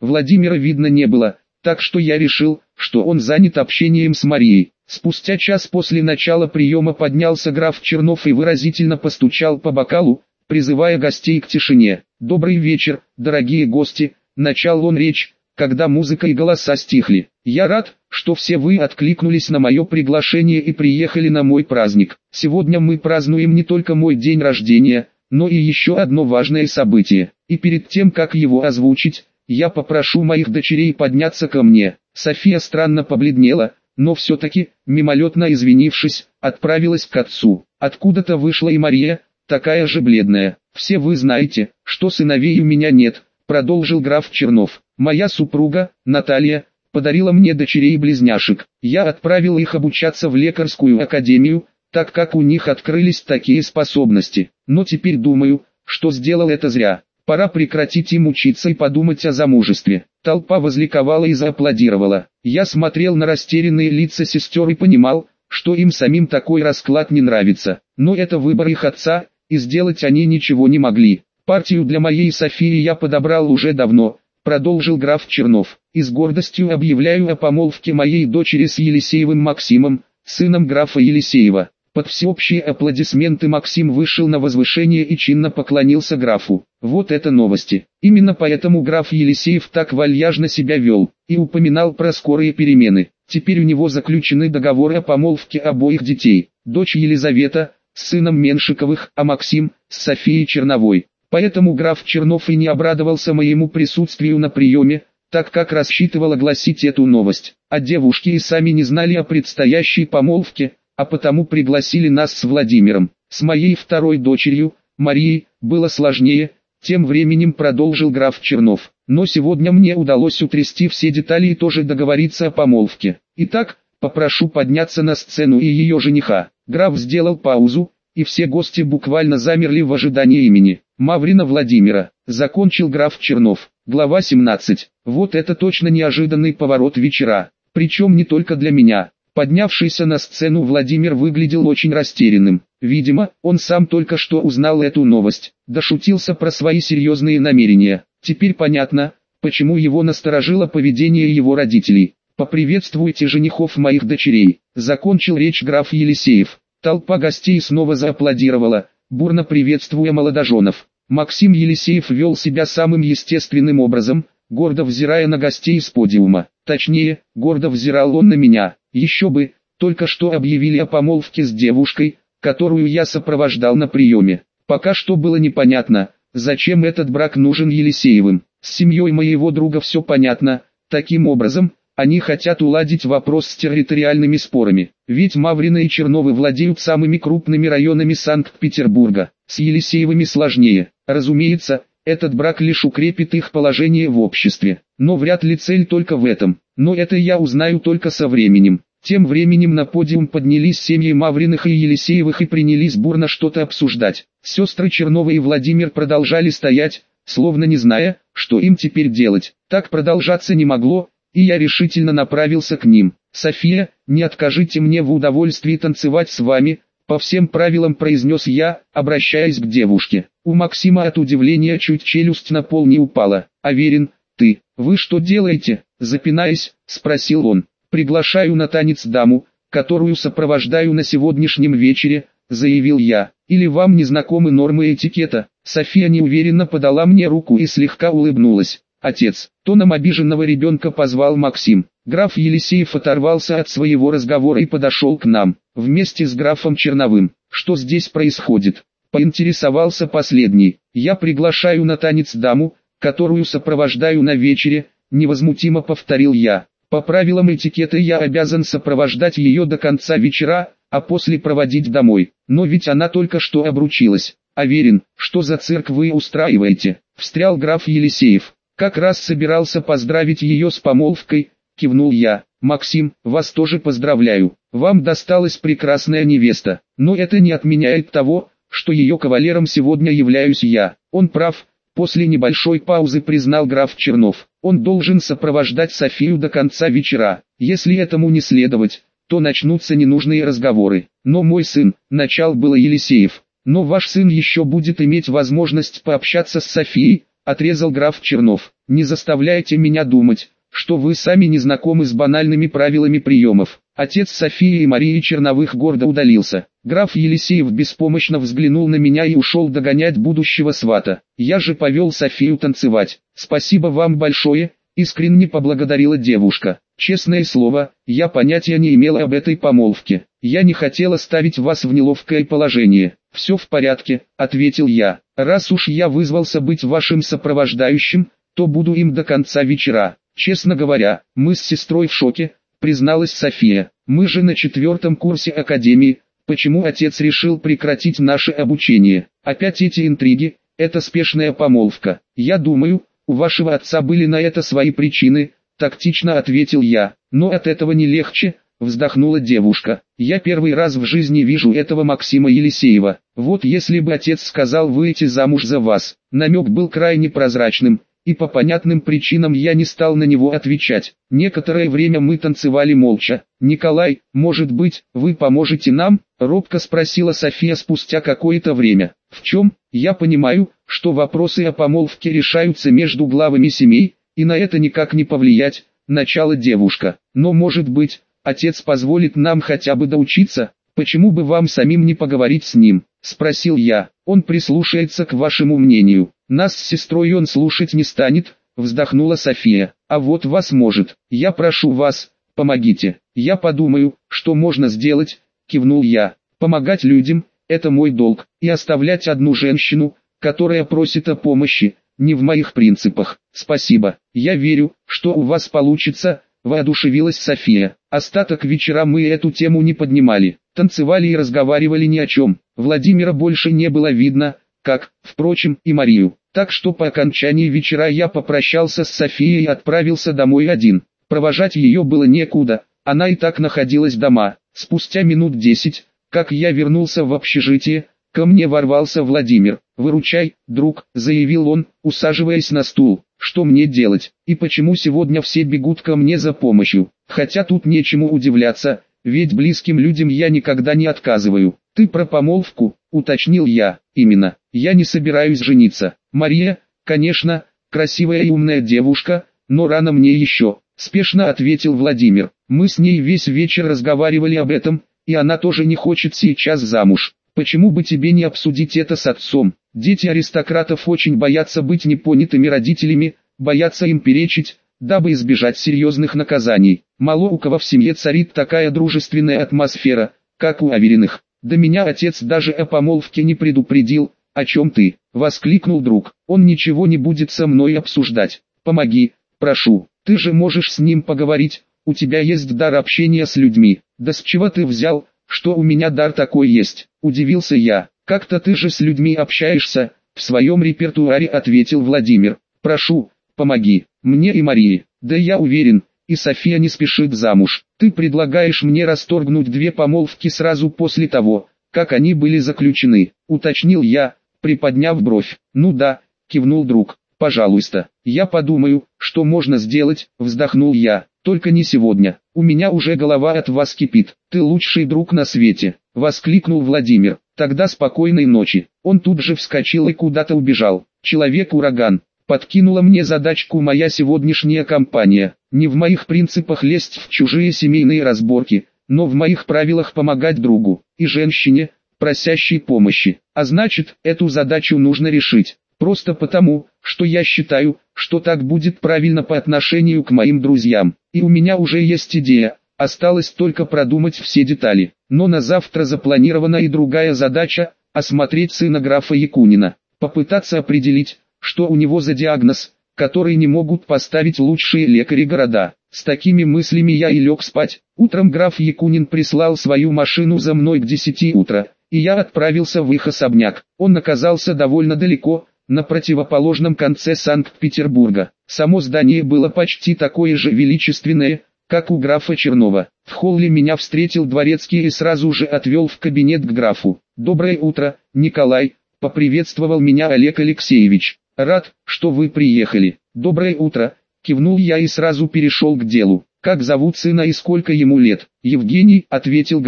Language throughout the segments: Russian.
Владимира видно не было, так что я решил, что он занят общением с Марией. Спустя час после начала приема поднялся граф Чернов и выразительно постучал по бокалу, призывая гостей к тишине. «Добрый вечер, дорогие гости», — начал он речь, когда музыка и голоса стихли. «Я рад, что все вы откликнулись на мое приглашение и приехали на мой праздник. Сегодня мы празднуем не только мой день рождения, но и еще одно важное событие. И перед тем, как его озвучить, я попрошу моих дочерей подняться ко мне». София странно побледнела, но все-таки, мимолетно извинившись, отправилась к отцу. Откуда-то вышла и Мария, такая же бледная. «Все вы знаете, что сыновей у меня нет», — продолжил граф Чернов. «Моя супруга, Наталья, подарила мне дочерей-близняшек. Я отправил их обучаться в лекарскую академию, так как у них открылись такие способности. Но теперь думаю, что сделал это зря. Пора прекратить им учиться и подумать о замужестве». Толпа возликовала и зааплодировала. Я смотрел на растерянные лица сестер и понимал, что им самим такой расклад не нравится. Но это выбор их отца, и сделать они ничего не могли. «Партию для моей Софии я подобрал уже давно», — продолжил граф Чернов. «И с гордостью объявляю о помолвке моей дочери с Елисеевым Максимом, сыном графа Елисеева». Под всеобщие аплодисменты Максим вышел на возвышение и чинно поклонился графу. Вот это новости. Именно поэтому граф Елисеев так вальяжно себя вел, и упоминал про скорые перемены. Теперь у него заключены договоры о помолвке обоих детей. Дочь Елизавета, с сыном Меншиковых, а Максим, с Софией Черновой. Поэтому граф Чернов и не обрадовался моему присутствию на приеме, так как рассчитывал огласить эту новость. А девушки и сами не знали о предстоящей помолвке, а потому пригласили нас с Владимиром. С моей второй дочерью, Марией, было сложнее, тем временем продолжил граф Чернов. Но сегодня мне удалось утрясти все детали и тоже договориться о помолвке. Итак, попрошу подняться на сцену и ее жениха. Граф сделал паузу, и все гости буквально замерли в ожидании имени. Маврина Владимира. Закончил граф Чернов. Глава 17. Вот это точно неожиданный поворот вечера. Причем не только для меня. Поднявшийся на сцену Владимир выглядел очень растерянным. Видимо, он сам только что узнал эту новость. Дошутился про свои серьезные намерения. Теперь понятно, почему его насторожило поведение его родителей. «Поприветствуйте женихов моих дочерей», — закончил речь граф Елисеев. Толпа гостей снова зааплодировала, бурно приветствуя молодоженов. Максим Елисеев вел себя самым естественным образом, гордо взирая на гостей с подиума. Точнее, гордо взирал он на меня. Еще бы, только что объявили о помолвке с девушкой, которую я сопровождал на приеме. Пока что было непонятно, зачем этот брак нужен Елисеевым. С семьей моего друга все понятно. Таким образом, они хотят уладить вопрос с территориальными спорами. Ведь Маврина и Черновы владеют самыми крупными районами Санкт-Петербурга. С Елисеевыми сложнее. Разумеется, этот брак лишь укрепит их положение в обществе. Но вряд ли цель только в этом. Но это я узнаю только со временем. Тем временем на подиум поднялись семьи Мавриных и Елисеевых и принялись бурно что-то обсуждать. Сестры Черновы и Владимир продолжали стоять, словно не зная, что им теперь делать. Так продолжаться не могло, и я решительно направился к ним. «София, не откажите мне в удовольствии танцевать с вами», — по всем правилам произнес я, обращаясь к девушке. У Максима от удивления чуть челюсть на пол не упала. «Аверин, вы что делаете?» — запинаясь, спросил он. «Приглашаю на танец даму, которую сопровождаю на сегодняшнем вечере», — заявил я. «Или вам не знакомы нормы этикета?» София неуверенно подала мне руку и слегка улыбнулась. «Отец», — тоном обиженного ребенка позвал Максим. Граф Елисеев оторвался от своего разговора и подошел к нам, вместе с графом Черновым. «Что здесь происходит?» — поинтересовался последний. «Я приглашаю на танец даму, которую сопровождаю на вечере», — невозмутимо повторил я. «По правилам этикета я обязан сопровождать ее до конца вечера, а после проводить домой. Но ведь она только что обручилась. Аверин, что за цирк вы устраиваете?» — встрял граф Елисеев. «Как раз собирался поздравить ее с помолвкой», — кивнул я. «Максим, вас тоже поздравляю. Вам досталась прекрасная невеста. Но это не отменяет того, что ее кавалером сегодня являюсь я». Он прав. После небольшой паузы признал граф Чернов. Он должен сопровождать Софию до конца вечера. Если этому не следовать, то начнутся ненужные разговоры. «Но мой сын», — начал было Елисеев. «Но ваш сын еще будет иметь возможность пообщаться с Софией», отрезал граф Чернов. Не заставляйте меня думать, что вы сами не знакомы с банальными правилами приемов. Отец Софии и Марии Черновых гордо удалился. Граф Елисеев беспомощно взглянул на меня и ушел догонять будущего свата. Я же повел Софию танцевать. «Спасибо вам большое», — искренне поблагодарила девушка. «Честное слово, я понятия не имела об этой помолвке. Я не хотела ставить вас в неловкое положение». «Все в порядке», — ответил я. «Раз уж я вызвался быть вашим сопровождающим, то буду им до конца вечера». «Честно говоря, мы с сестрой в шоке», — призналась София. «Мы же на 4-м курсе академии, почему отец решил прекратить наше обучение? Опять эти интриги, это спешная помолвка. Я думаю, у вашего отца были на это свои причины», — тактично ответил я. «Но от этого не легче», — вздохнула девушка. «Я первый раз в жизни вижу этого Максима Елисеева. Вот если бы отец сказал выйти замуж за вас». Намек был крайне прозрачным, и по понятным причинам я не стал на него отвечать. Некоторое время мы танцевали молча. «Николай, может быть, вы поможете нам?» — робко спросила София спустя какое-то время. «В чем?» «Я понимаю, что вопросы о помолвке решаются между главами семей, и на это никак не повлиять», — начала девушка. «Но может быть, отец позволит нам хотя бы доучиться? Почему бы вам самим не поговорить с ним?» — спросил я. «Он прислушается к вашему мнению. Нас с сестрой он слушать не станет», — вздохнула София. «А вот вас может. Я прошу вас, помогите». «Я подумаю, что можно сделать», — кивнул я. «Помогать людям — это мой долг, и оставлять одну женщину, которая просит о помощи, не в моих принципах. Спасибо. Я верю, что у вас получится», — воодушевилась София. Остаток вечера мы эту тему не поднимали, танцевали и разговаривали ни о чем. Владимира больше не было видно, как, впрочем, и Марию. Так что по окончании вечера я попрощался с Софией и отправился домой один. Провожать ее было некуда, она и так находилась дома. Спустя минут 10, как я вернулся в общежитие, ко мне ворвался Владимир. «Выручай, друг», — заявил он, усаживаясь на стул. «Что мне делать? И почему сегодня все бегут ко мне за помощью? Хотя тут нечему удивляться, ведь близким людям я никогда не отказываю». «Ты про помолвку?» — уточнил я. «Именно. Я не собираюсь жениться. Мария, конечно, красивая и умная девушка, но рано мне еще», — спешно ответил Владимир. «Мы с ней весь вечер разговаривали об этом, и она тоже не хочет сейчас замуж. Почему бы тебе не обсудить это с отцом? Дети аристократов очень боятся быть непонятыми родителями, боятся им перечить, дабы избежать серьезных наказаний. Мало у кого в семье царит такая дружественная атмосфера, как у Авериных. Да меня отец даже о помолвке не предупредил». «О чем ты?» — воскликнул друг. «Он ничего не будет со мной обсуждать. Помоги, прошу. Ты же можешь с ним поговорить, у тебя есть дар общения с людьми». «Да с чего ты взял, что у меня дар такой есть?» — удивился я. «Как-то ты же с людьми общаешься», — в своем репертуаре ответил Владимир. «Прошу, помоги, мне и Марии». «Да я уверен, и София не спешит замуж. Ты предлагаешь мне расторгнуть 2 помолвки сразу после того, как они были заключены», — уточнил я, приподняв бровь. «Ну да», — кивнул друг. «Пожалуйста, я подумаю, что можно сделать», — вздохнул я. «Только не сегодня, у меня уже голова от вас кипит». «Ты лучший друг на свете», — воскликнул Владимир. «Тогда спокойной ночи». Он тут же вскочил и куда-то убежал. Человек-ураган. Подкинула мне задачку моя сегодняшняя компания. Не в моих принципах лезть в чужие семейные разборки, но в моих правилах помогать другу и женщине, просящей помощи. А значит, эту задачу нужно решить. Просто потому, что я считаю, что так будет правильно по отношению к моим друзьям. И у меня уже есть идея, осталось только продумать все детали. Но на завтра запланирована и другая задача – осмотреть сына графа Якунина. Попытаться определить, что у него за диагноз, который не могут поставить лучшие лекари города. С такими мыслями я и лег спать. Утром граф Якунин прислал свою машину за мной к 10 утра, и я отправился в их особняк. Он оказался довольно далеко, на противоположном конце Санкт-Петербурга. Само здание было почти такое же величественное, как у графа Чернова. В холле меня встретил дворецкий и сразу же отвел в кабинет к графу. «Доброе утро, Николай», — поприветствовал меня Олег Алексеевич. «Рад, что вы приехали». «Доброе утро», — кивнул я и сразу перешел к делу. «Как зовут сына и сколько ему лет?» «Евгений», — ответил граф.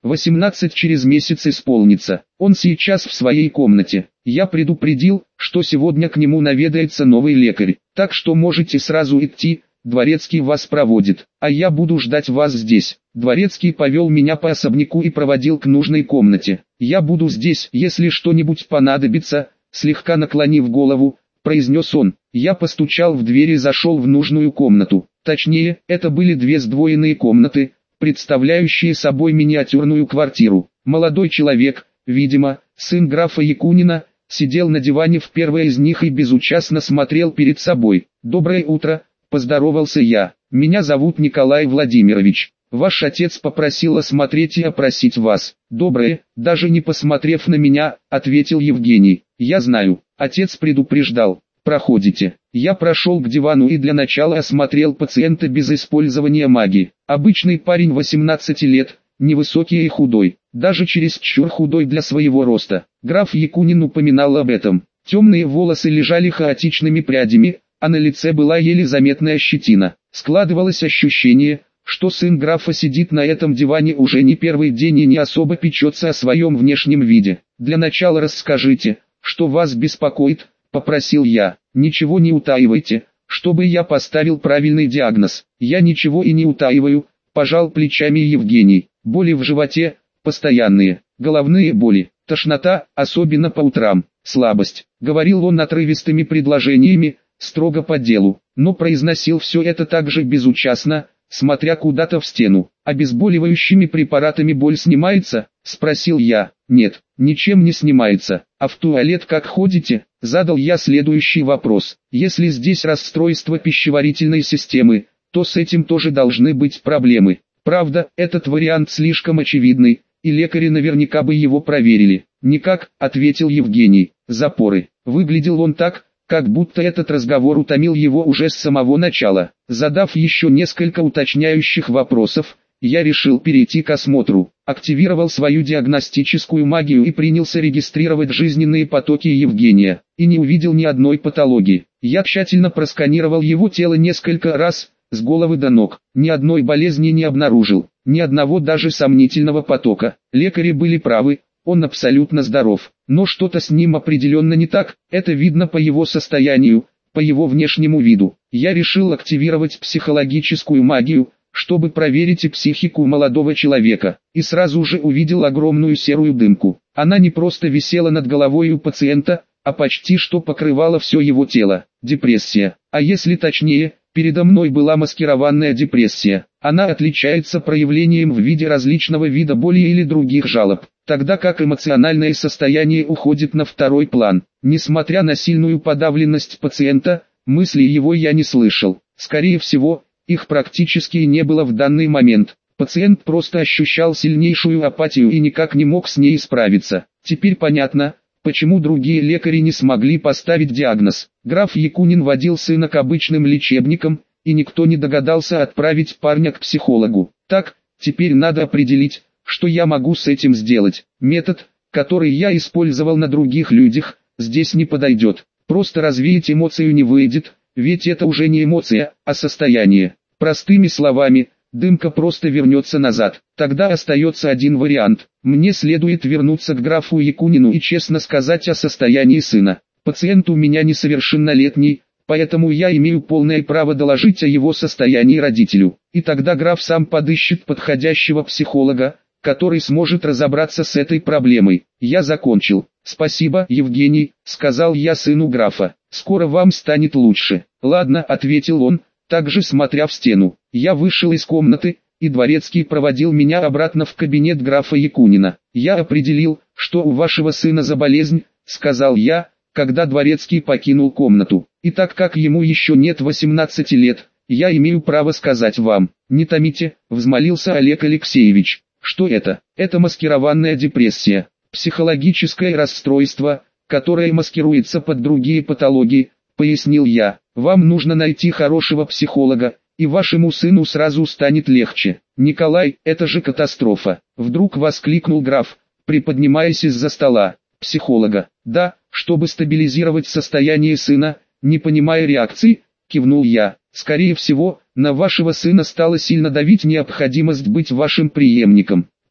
18 через месяц исполнится. Он сейчас в своей комнате. Я предупредил, что сегодня к нему наведается новый лекарь. Так что можете сразу идти, Дворецкий вас проводит, а я буду ждать вас здесь. Дворецкий повел меня по особняку и проводил к нужной комнате. Я буду здесь, если что-нибудь понадобится, слегка наклонив голову, произнес он. Я постучал в дверь и зашел в нужную комнату. Точнее, это были две сдвоенные комнаты, представляющие собой миниатюрную квартиру. Молодой человек, видимо, сын графа Якунина, сидел на диване в первой из них и безучастно смотрел перед собой. «Доброе утро», – поздоровался я. «Меня зовут Николай Владимирович. Ваш отец попросил осмотреть и опросить вас». «Доброе», даже не посмотрев на меня, ответил Евгений. «Я знаю, отец предупреждал. Проходите». Я прошел к дивану и для начала осмотрел пациента без использования магии. Обычный парень 18 лет, невысокий и худой, даже чересчур худой для своего роста. Граф Якунин упоминал об этом. Темные волосы лежали хаотичными прядями, а на лице была еле заметная щетина. Складывалось ощущение, что сын графа сидит на этом диване уже не первый день и не особо печется о своем внешнем виде. «Для начала расскажите, что вас беспокоит», – попросил я. «Ничего не утаивайте, чтобы я поставил правильный диагноз». «Я ничего и не утаиваю», – пожал плечами Евгений. «Боли в животе, постоянные, головные боли, тошнота, особенно по утрам, слабость», – говорил он отрывистыми предложениями, строго по делу, но произносил все это также безучастно, смотря куда-то в стену. «Обезболивающими препаратами боль снимается?» – спросил я. «Нет, ничем не снимается. А в туалет как ходите?» – задал я следующий вопрос. «Если здесь расстройство пищеварительной системы, то с этим тоже должны быть проблемы. Правда, этот вариант слишком очевидный, и лекари наверняка бы его проверили». «Никак», – ответил Евгений. «Запоры». Выглядел он так, как будто этот разговор утомил его уже с самого начала. Задав еще несколько уточняющих вопросов, я решил перейти к осмотру. Активировал свою диагностическую магию и принялся регистрировать жизненные потоки Евгения. И не увидел ни одной патологии. Я тщательно просканировал его тело несколько раз, с головы до ног. Ни одной болезни не обнаружил, ни одного даже сомнительного потока. Лекари были правы. Он абсолютно здоров, но что-то с ним определенно не так, это видно по его состоянию, по его внешнему виду. Я решил активировать психологическую магию, чтобы проверить и психику молодого человека, и сразу же увидел огромную серую дымку. Она не просто висела над головой у пациента, а почти что покрывала все его тело. Депрессия, а если точнее, передо мной была маскированная депрессия. Она отличается проявлением в виде различного вида боли или других жалоб, тогда как эмоциональное состояние уходит на второй план. Несмотря на сильную подавленность пациента, мыслей его я не слышал. Скорее всего, их практически не было в данный момент. Пациент просто ощущал сильнейшую апатию и никак не мог с ней справиться. Теперь понятно, почему другие лекари не смогли поставить диагноз. Граф Якунин водил сына к обычным лечебникам, и никто не догадался отправить парня к психологу. Так, теперь надо определить, что я могу с этим сделать. Метод, который я использовал на других людях, здесь не подойдет. Просто развеять эмоцию не выйдет, ведь это уже не эмоция, а состояние. Простыми словами, дымка просто вернется назад. Тогда остается один вариант. Мне следует вернуться к графу Якунину и честно сказать о состоянии сына. Пациент у меня несовершеннолетний, поэтому я имею полное право доложить о его состоянии родителю. И тогда граф сам подыщет подходящего психолога, который сможет разобраться с этой проблемой. Я закончил. «Спасибо, Евгений», — сказал я сыну графа. «Скоро вам станет лучше». «Ладно», — ответил он, также смотря в стену. Я вышел из комнаты, и Дворецкий проводил меня обратно в кабинет графа Якунина. «Я определил, что у вашего сына за болезнь», — сказал я, когда Дворецкий покинул комнату. «И так как ему еще нет 18 лет, я имею право сказать вам». «Не томите», — взмолился Олег Алексеевич. «Что это?» «Это маскированная депрессия, психологическое расстройство, которое маскируется под другие патологии», — пояснил я. «Вам нужно найти хорошего психолога, и вашему сыну сразу станет легче». «Николай, это же катастрофа!» — вдруг воскликнул граф, приподнимаясь из-за стола. «Психолога?» «Да, чтобы стабилизировать состояние сына», — не понимая реакции, кивнул я. «Скорее всего, на вашего сына стала сильно давить необходимость быть вашим преемником.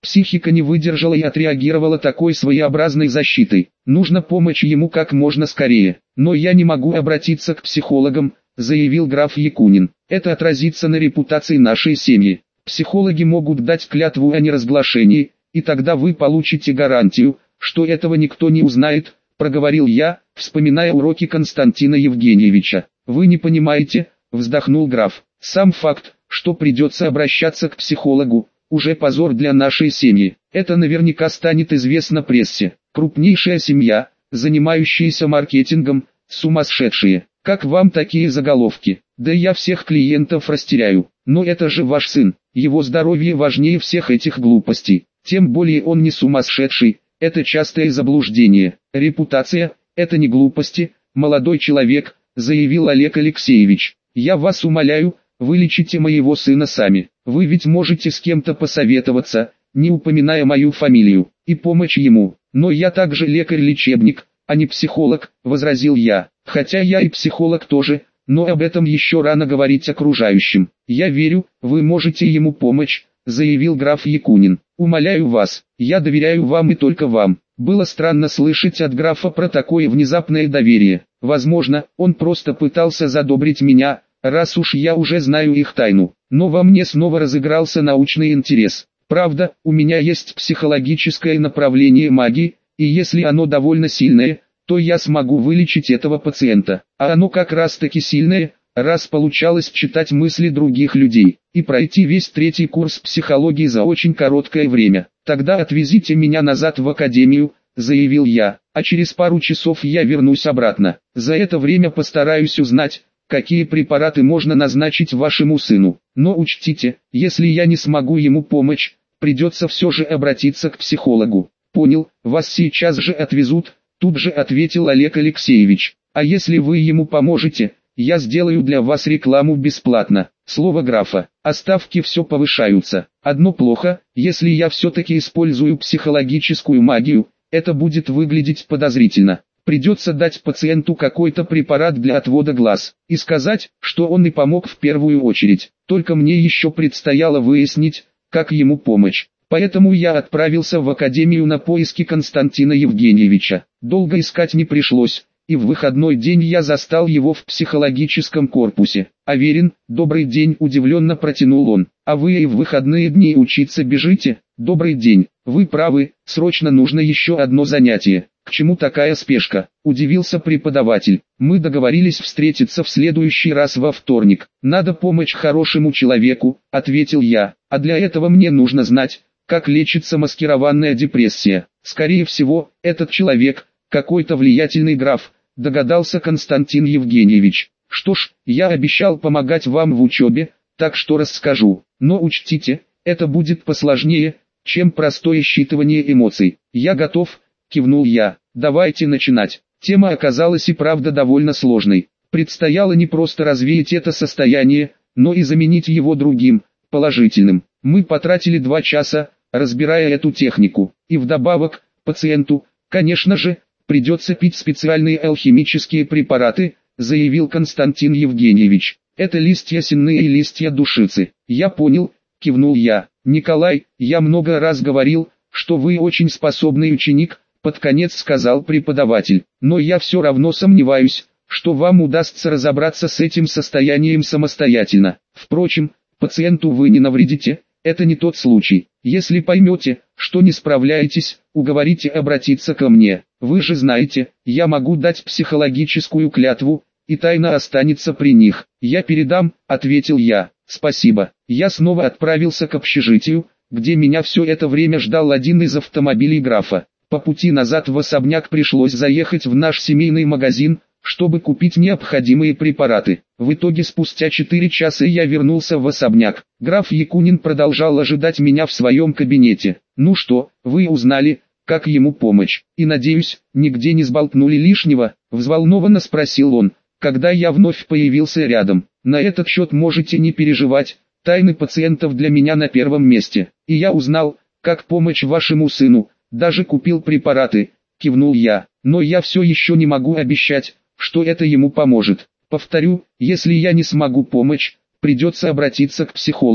Психика не выдержала и отреагировала такой своеобразной защитой. Нужно помочь ему как можно скорее. Но я не могу обратиться к психологам, заявил граф Якунин. Это отразится на репутации нашей семьи. Психологи могут дать клятву о неразглашении, и тогда вы получите гарантию, что этого никто не узнает, проговорил я, вспоминая уроки Константина Евгеньевича. Вы не понимаете, вздохнул граф. Сам факт, что придется обращаться к психологу, уже позор для нашей семьи. Это наверняка станет известно прессе. Крупнейшая семья, занимающаяся маркетингом, сумасшедшие. Как вам такие заголовки? Да я всех клиентов растеряю. Но это же ваш сын. Его здоровье важнее всех этих глупостей. Тем более он не сумасшедший. Это частое заблуждение. Репутация – это не глупости, молодой человек, заявил Олег Алексеевич. Я вас умоляю, вылечите моего сына сами. Вы ведь можете с кем-то посоветоваться, не упоминая мою фамилию, и помочь ему. Но я также лекарь-лечебник, а не психолог, возразил я. Хотя я и психолог тоже, но об этом еще рано говорить окружающим. Я верю, вы можете ему помочь, заявил граф Якунин. Умоляю вас, я доверяю вам и только вам. Было странно слышать от графа про такое внезапное доверие. Возможно, он просто пытался задобрить меня, раз уж я уже знаю их тайну. Но во мне снова разыгрался научный интерес. Правда, у меня есть психологическое направление магии, и если оно довольно сильное, то я смогу вылечить этого пациента. А оно как раз таки сильное, раз получалось читать мысли других людей, и пройти весь третий курс психологии за очень короткое время. Тогда отвезите меня назад в академию, заявил я, а через пару часов я вернусь обратно. За это время постараюсь узнать, какие препараты можно назначить вашему сыну. Но учтите, если я не смогу ему помочь, придется все же обратиться к психологу. Понял, вас сейчас же отвезут, тут же ответил Олег Алексеевич. А если вы ему поможете, я сделаю для вас рекламу бесплатно. Слово графа, а ставки все повышаются. Одно плохо, если я все-таки использую психологическую магию, это будет выглядеть подозрительно. Придется дать пациенту какой-то препарат для отвода глаз, и сказать, что он и помог в первую очередь. Только мне еще предстояло выяснить, как ему помочь. Поэтому я отправился в академию на поиски Константина Евгеньевича. Долго искать не пришлось, и в выходной день я застал его в психологическом корпусе. «Аверин, добрый день», удивленно протянул он. «А вы и в выходные дни учиться бежите?» «Добрый день, вы правы, срочно нужно еще одно занятие». «К чему такая спешка?» – удивился преподаватель. «Мы договорились встретиться в следующий раз во вторник. Надо помочь хорошему человеку», – ответил я. «А для этого мне нужно знать, как лечится маскированная депрессия. Скорее всего, этот человек – какой-то влиятельный граф», – догадался Константин Евгеньевич. «Что ж, я обещал помогать вам в учебе, так что расскажу. Но учтите, это будет посложнее, чем простое считывание эмоций. Я готов», – кивнул я. «Давайте начинать». Тема оказалась и правда довольно сложной. Предстояло не просто развеять это состояние, но и заменить его другим, положительным. Мы потратили 2 часа, разбирая эту технику. И вдобавок, пациенту, конечно же, придется пить специальные алхимические препараты, заявил Константин Евгеньевич. Это листья сенные и листья душицы. Я понял, кивнул я. Николай, я много раз говорил, что вы очень способный ученик, под конец сказал преподаватель. Но я все равно сомневаюсь, что вам удастся разобраться с этим состоянием самостоятельно. Впрочем, пациенту вы не навредите, это не тот случай. Если поймете, что не справляетесь, уговорите обратиться ко мне. Вы же знаете, я могу дать психологическую клятву, и тайна останется при них. Я передам, ответил я. Спасибо. Я снова отправился к общежитию, где меня все это время ждал один из автомобилей графа. По пути назад в особняк пришлось заехать в наш семейный магазин, чтобы купить необходимые препараты. В итоге спустя 4 часа я вернулся в особняк. Граф Якунин продолжал ожидать меня в своем кабинете. «Ну что, вы узнали, как ему помочь? И надеюсь, нигде не сболтнули лишнего?» – взволнованно спросил он, когда я вновь появился рядом. «На этот счет можете не переживать, тайны пациентов для меня на первом месте. И я узнал, как помочь вашему сыну, даже купил препараты», – кивнул я. «Но я все еще не могу обещать, что это ему поможет. Повторю, если я не смогу помочь, придется обратиться к психологу.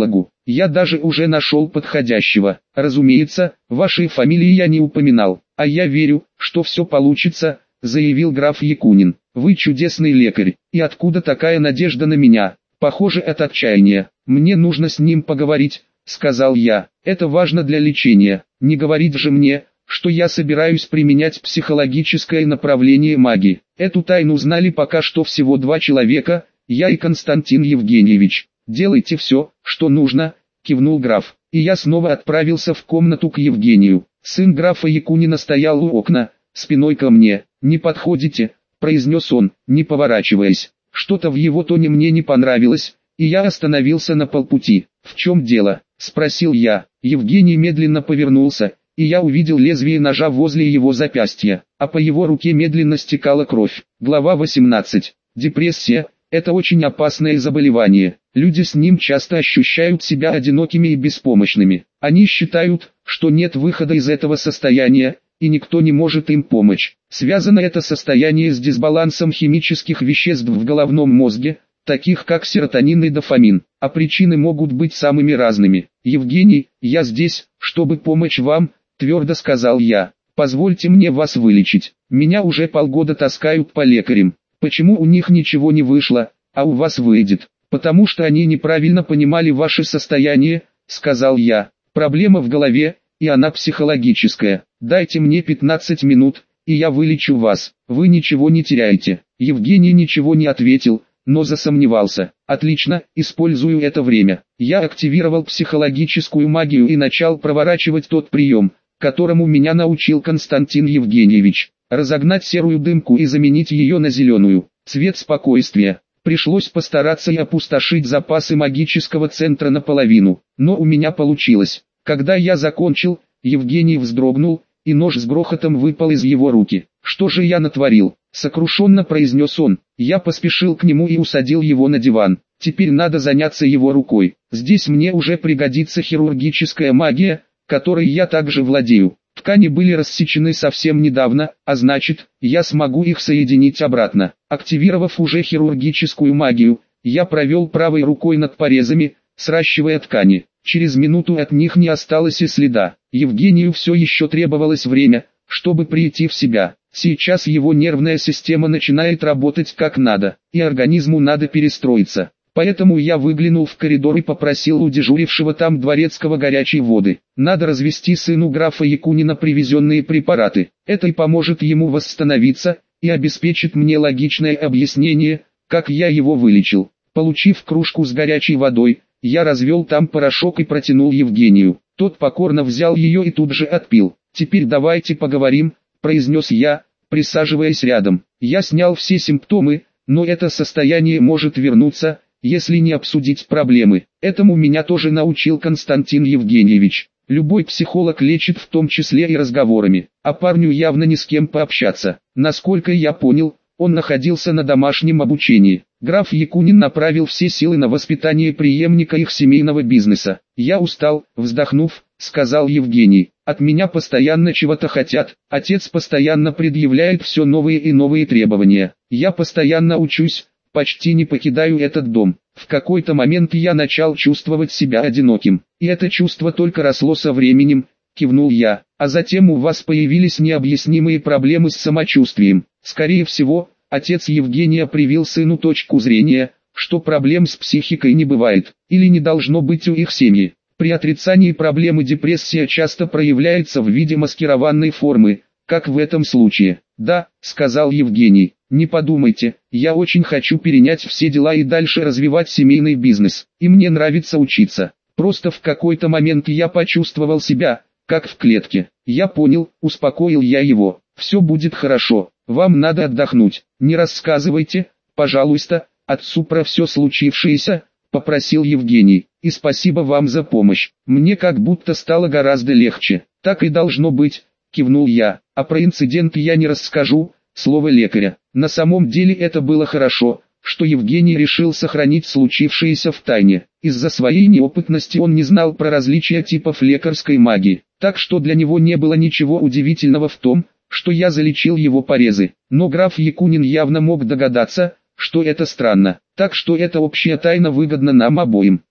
Я даже уже нашел подходящего. Разумеется, вашей фамилии я не упоминал. А я верю, что все получится, заявил граф Якунин. Вы чудесный лекарь. И откуда такая надежда на меня? Похоже, от отчаяния. Мне нужно с ним поговорить, сказал я. Это важно для лечения. Не говорить же мне, что я собираюсь применять психологическое направление магии. Эту тайну знали пока что всего 2 человека, я и Константин Евгеньевич. Делайте все, что нужно, кивнул граф. И я снова отправился в комнату к Евгению. Сын графа Якунина стоял у окна, спиной ко мне. «Не подходите», — произнес он, не поворачиваясь. Что-то в его тоне мне не понравилось, и я остановился на полпути. «В чем дело?» — спросил я. Евгений медленно повернулся, и я увидел лезвие ножа возле его запястья, а по его руке медленно стекала кровь. Глава 18. Депрессия – это очень опасное заболевание. Люди с ним часто ощущают себя одинокими и беспомощными. Они считают, что нет выхода из этого состояния, и никто не может им помочь. Связано это состояние с дисбалансом химических веществ в головном мозге, таких как серотонин и дофамин, а причины могут быть самыми разными. «Евгений, я здесь, чтобы помочь вам», — твердо сказал я. «Позвольте мне вас вылечить. Меня уже полгода таскают по лекарям. Почему у них ничего не вышло, а у вас выйдет? Потому что они неправильно понимали ваше состояние», — сказал я. «Проблема в голове, и она психологическая. Дайте мне 15 минут, и я вылечу вас. Вы ничего не теряете». Евгений ничего не ответил, но засомневался. «Отлично, использую это время». Я активировал психологическую магию и начал проворачивать тот прием, которому меня научил Константин Евгеньевич. Разогнать серую дымку и заменить ее на зеленую. Цвет спокойствия. Пришлось постараться и опустошить запасы магического центра наполовину, но у меня получилось. Когда я закончил, Евгений вздрогнул, и нож с грохотом выпал из его руки. «Что же я натворил?» — сокрушенно произнес он. Я поспешил к нему и усадил его на диван. «Теперь надо заняться его рукой. Здесь мне уже пригодится хирургическая магия, которой я также владею. Ткани были рассечены совсем недавно, а значит, я смогу их соединить обратно». Активировав уже хирургическую магию, я провел правой рукой над порезами, сращивая ткани. Через минуту от них не осталось и следа. Евгению все еще требовалось время, чтобы прийти в себя. Сейчас его нервная система начинает работать как надо, и организму надо перестроиться. Поэтому я выглянул в коридор и попросил у дежурившего там дворецкого горячей воды. Надо развести сыну графа Якунина привезенные препараты. Это и поможет ему восстановиться, и обеспечит мне логичное объяснение, как я его вылечил. Получив кружку с горячей водой, я развел там порошок и протянул Евгению. Тот покорно взял ее и тут же отпил. «Теперь давайте поговорим», — произнес я, присаживаясь рядом. Я снял все симптомы, но это состояние может вернуться, если не обсудить проблемы. Этому меня тоже научил Константин Евгеньевич. Любой психолог лечит в том числе и разговорами, а парню явно не с кем пообщаться. Насколько я понял, он находился на домашнем обучении. Граф Якунин направил все силы на воспитание преемника их семейного бизнеса. «Я устал», — вздохнув, сказал Евгений. «От меня постоянно чего-то хотят, отец постоянно предъявляет все новые и новые требования. Я постоянно учусь, почти не покидаю этот дом. В какой-то момент я начал чувствовать себя одиноким, и это чувство только росло со временем», — кивнул я. «А затем у вас появились необъяснимые проблемы с самочувствием. Скорее всего, отец Евгения привил сыну точку зрения, что проблем с психикой не бывает, или не должно быть у их семьи. При отрицании проблемы депрессия часто проявляется в виде маскированной формы, как в этом случае». «Да», — сказал Евгений, — «не подумайте, я очень хочу перенять все дела и дальше развивать семейный бизнес, и мне нравится учиться. Просто в какой-то момент я почувствовал себя, как в клетке». «Я понял», — успокоил я его, — «все будет хорошо, вам надо отдохнуть, не рассказывайте, пожалуйста, отцу про все случившееся», — попросил Евгений. «И спасибо вам за помощь, мне как будто стало гораздо легче». «Так и должно быть», — кивнул я, — «а про инцидент я не расскажу, слово лекаря». На самом деле это было хорошо, что Евгений решил сохранить случившееся в тайне. Из-за своей неопытности он не знал про различия типов лекарской магии, так что для него не было ничего удивительного в том, что я залечил его порезы. Но граф Якунин явно мог догадаться, что это странно, так что эта общая тайна выгодна нам обоим.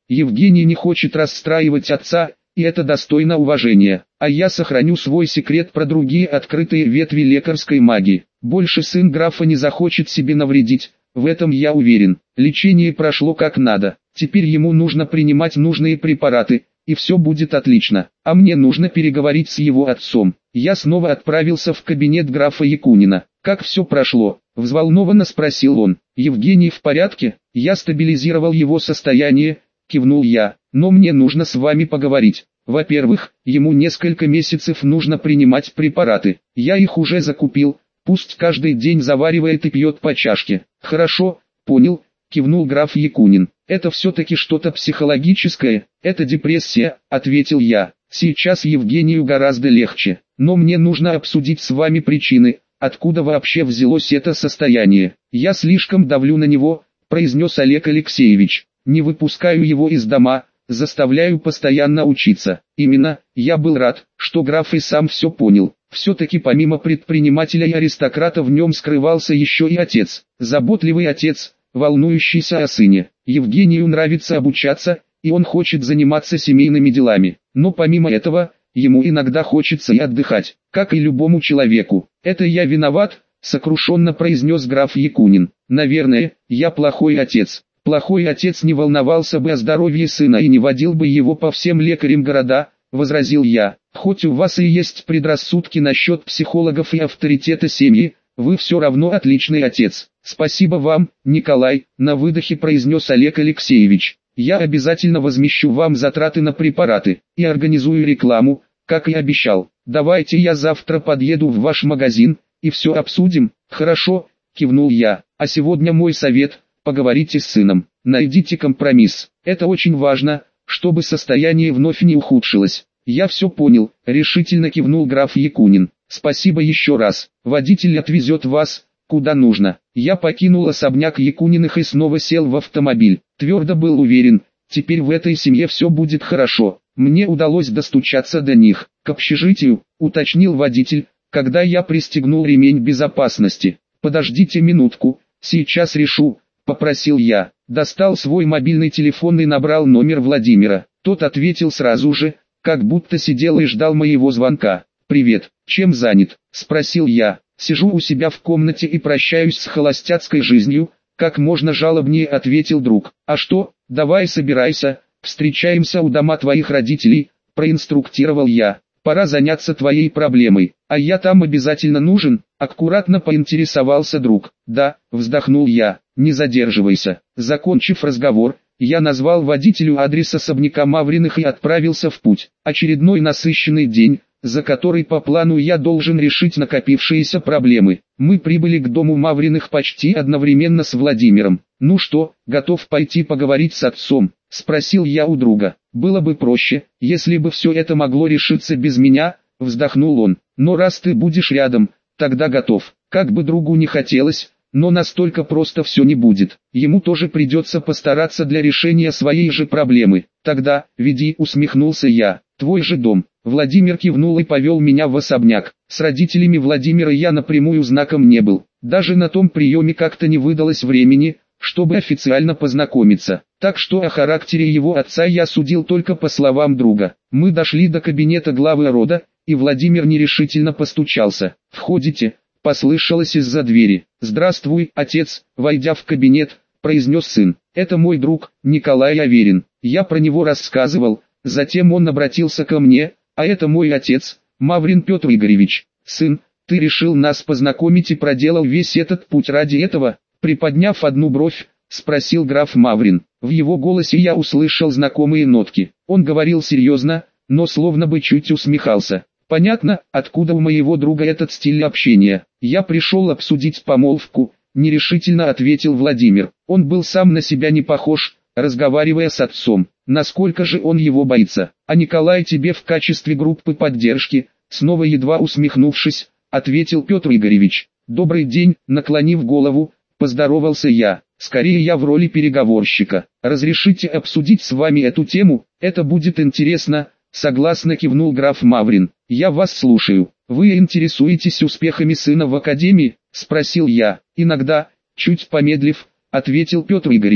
Евгений не хочет расстраивать отца, и это достойно уважения. А я сохраню свой секрет про другие открытые ветви лекарской магии. Больше сын графа не захочет себе навредить, в этом я уверен. Лечение прошло как надо. Теперь ему нужно принимать нужные препараты, и все будет отлично. А мне нужно переговорить с его отцом. Я снова отправился в кабинет графа Якунина. «Как все прошло?» – взволнованно спросил он. «Евгений в порядке?» «Я стабилизировал его состояние», – кивнул я. «Но мне нужно с вами поговорить. Во-первых, ему несколько месяцев нужно принимать препараты. Я их уже закупил, пусть каждый день заваривает и пьет по чашке». «Хорошо, понял», – кивнул граф Якунин. «Это все-таки что-то психологическое, это депрессия», – ответил я. «Сейчас Евгению гораздо легче, но мне нужно обсудить с вами причины, откуда вообще взялось это состояние. Я слишком давлю на него», – произнес Олег Алексеевич. «Не выпускаю его из дома, заставляю постоянно учиться». Именно, я был рад, что граф и сам все понял. Все-таки помимо предпринимателя и аристократа в нем скрывался еще и отец. Заботливый отец, волнующийся о сыне. Евгению нравится обучаться, и он хочет заниматься семейными делами. Но помимо этого, ему иногда хочется и отдыхать, как и любому человеку. «Это я виноват», — сокрушенно произнес граф Якунин. «Наверное, я плохой отец». «Плохой отец не волновался бы о здоровье сына и не водил бы его по всем лекарям города», — возразил я. «Хоть у вас и есть предрассудки насчет психологов и авторитета семьи, вы все равно отличный отец». «Спасибо вам, Николай», — на выдохе произнес Олег Алексеевич. «Я обязательно возмещу вам затраты на препараты и организую рекламу, как и обещал. Давайте я завтра подъеду в ваш магазин, и все обсудим». «Хорошо», — кивнул я. «А сегодня мой совет — поговорите с сыном, найдите компромисс. Это очень важно, чтобы состояние вновь не ухудшилось». «Я все понял», — решительно кивнул граф Якунин. «Спасибо еще раз. Водитель отвезет вас, куда нужно». Я покинул особняк Якуниных и снова сел в автомобиль. Твердо был уверен, теперь в этой семье все будет хорошо. Мне удалось достучаться до них. «К общежитию», — уточнил водитель, когда я пристегнул ремень безопасности. «Подождите минутку, сейчас решу», — попросил я. Достал свой мобильный телефон и набрал номер Владимира. Тот ответил сразу же, как будто сидел и ждал моего звонка. «Привет, чем занят?» – спросил я. «Сижу у себя в комнате и прощаюсь с холостяцкой жизнью», – как можно жалобнее ответил друг. «А что, давай собирайся, встречаемся у дома твоих родителей», – проинструктировал я. «Пора заняться твоей проблемой». «А я там обязательно нужен?» – аккуратно поинтересовался друг. «Да», – вздохнул я. «Не задерживайся». Закончив разговор, я назвал водителю адрес особняка Мавриных и отправился в путь. Очередной насыщенный день, за который по плану я должен решить накопившиеся проблемы. Мы прибыли к дому Мавриных почти одновременно с Владимиром. «Ну что, готов пойти поговорить с отцом?» – спросил я у друга. «Было бы проще, если бы все это могло решиться без меня», – вздохнул он. «Но раз ты будешь рядом, тогда готов». Как бы другу не хотелось, но настолько просто все не будет. Ему тоже придется постараться для решения своей же проблемы. «Тогда, веди», — усмехнулся я. «Твой же дом». Владимир кивнул и повел меня в особняк. С родителями Владимира я напрямую знаком не был. Даже на том приеме как-то не выдалось времени, чтобы официально познакомиться. Так что о характере его отца я судил только по словам друга. Мы дошли до кабинета главы рода, и Владимир нерешительно постучался. «Входите», — послышалось из-за двери. «Здравствуй, отец», — войдя в кабинет, произнес сын. «Это мой друг, Николай Аверин. Я про него рассказывал». Затем он обратился ко мне. «А это мой отец, Маврин Петр Игоревич. Сын, ты решил нас познакомить и проделал весь этот путь ради этого?» Приподняв одну бровь, спросил граф Маврин. В его голосе я услышал знакомые нотки. Он говорил серьезно, но словно бы чуть усмехался. «Понятно, откуда у моего друга этот стиль общения. Я пришел обсудить помолвку», — нерешительно ответил Владимир. Он был сам на себя не похож, разговаривая с отцом. Насколько же он его боится. «А Николай тебе в качестве группы поддержки», — снова едва усмехнувшись, ответил Петр Игоревич. «Добрый день», — наклонив голову, поздоровался я. «Скорее я в роли переговорщика. Разрешите обсудить с вами эту тему? Это будет интересно», — согласно кивнул граф Маврин. «Я вас слушаю. Вы интересуетесь успехами сына в академии?» — спросил я. «Иногда», — чуть помедлив, ответил Петр Игоревич.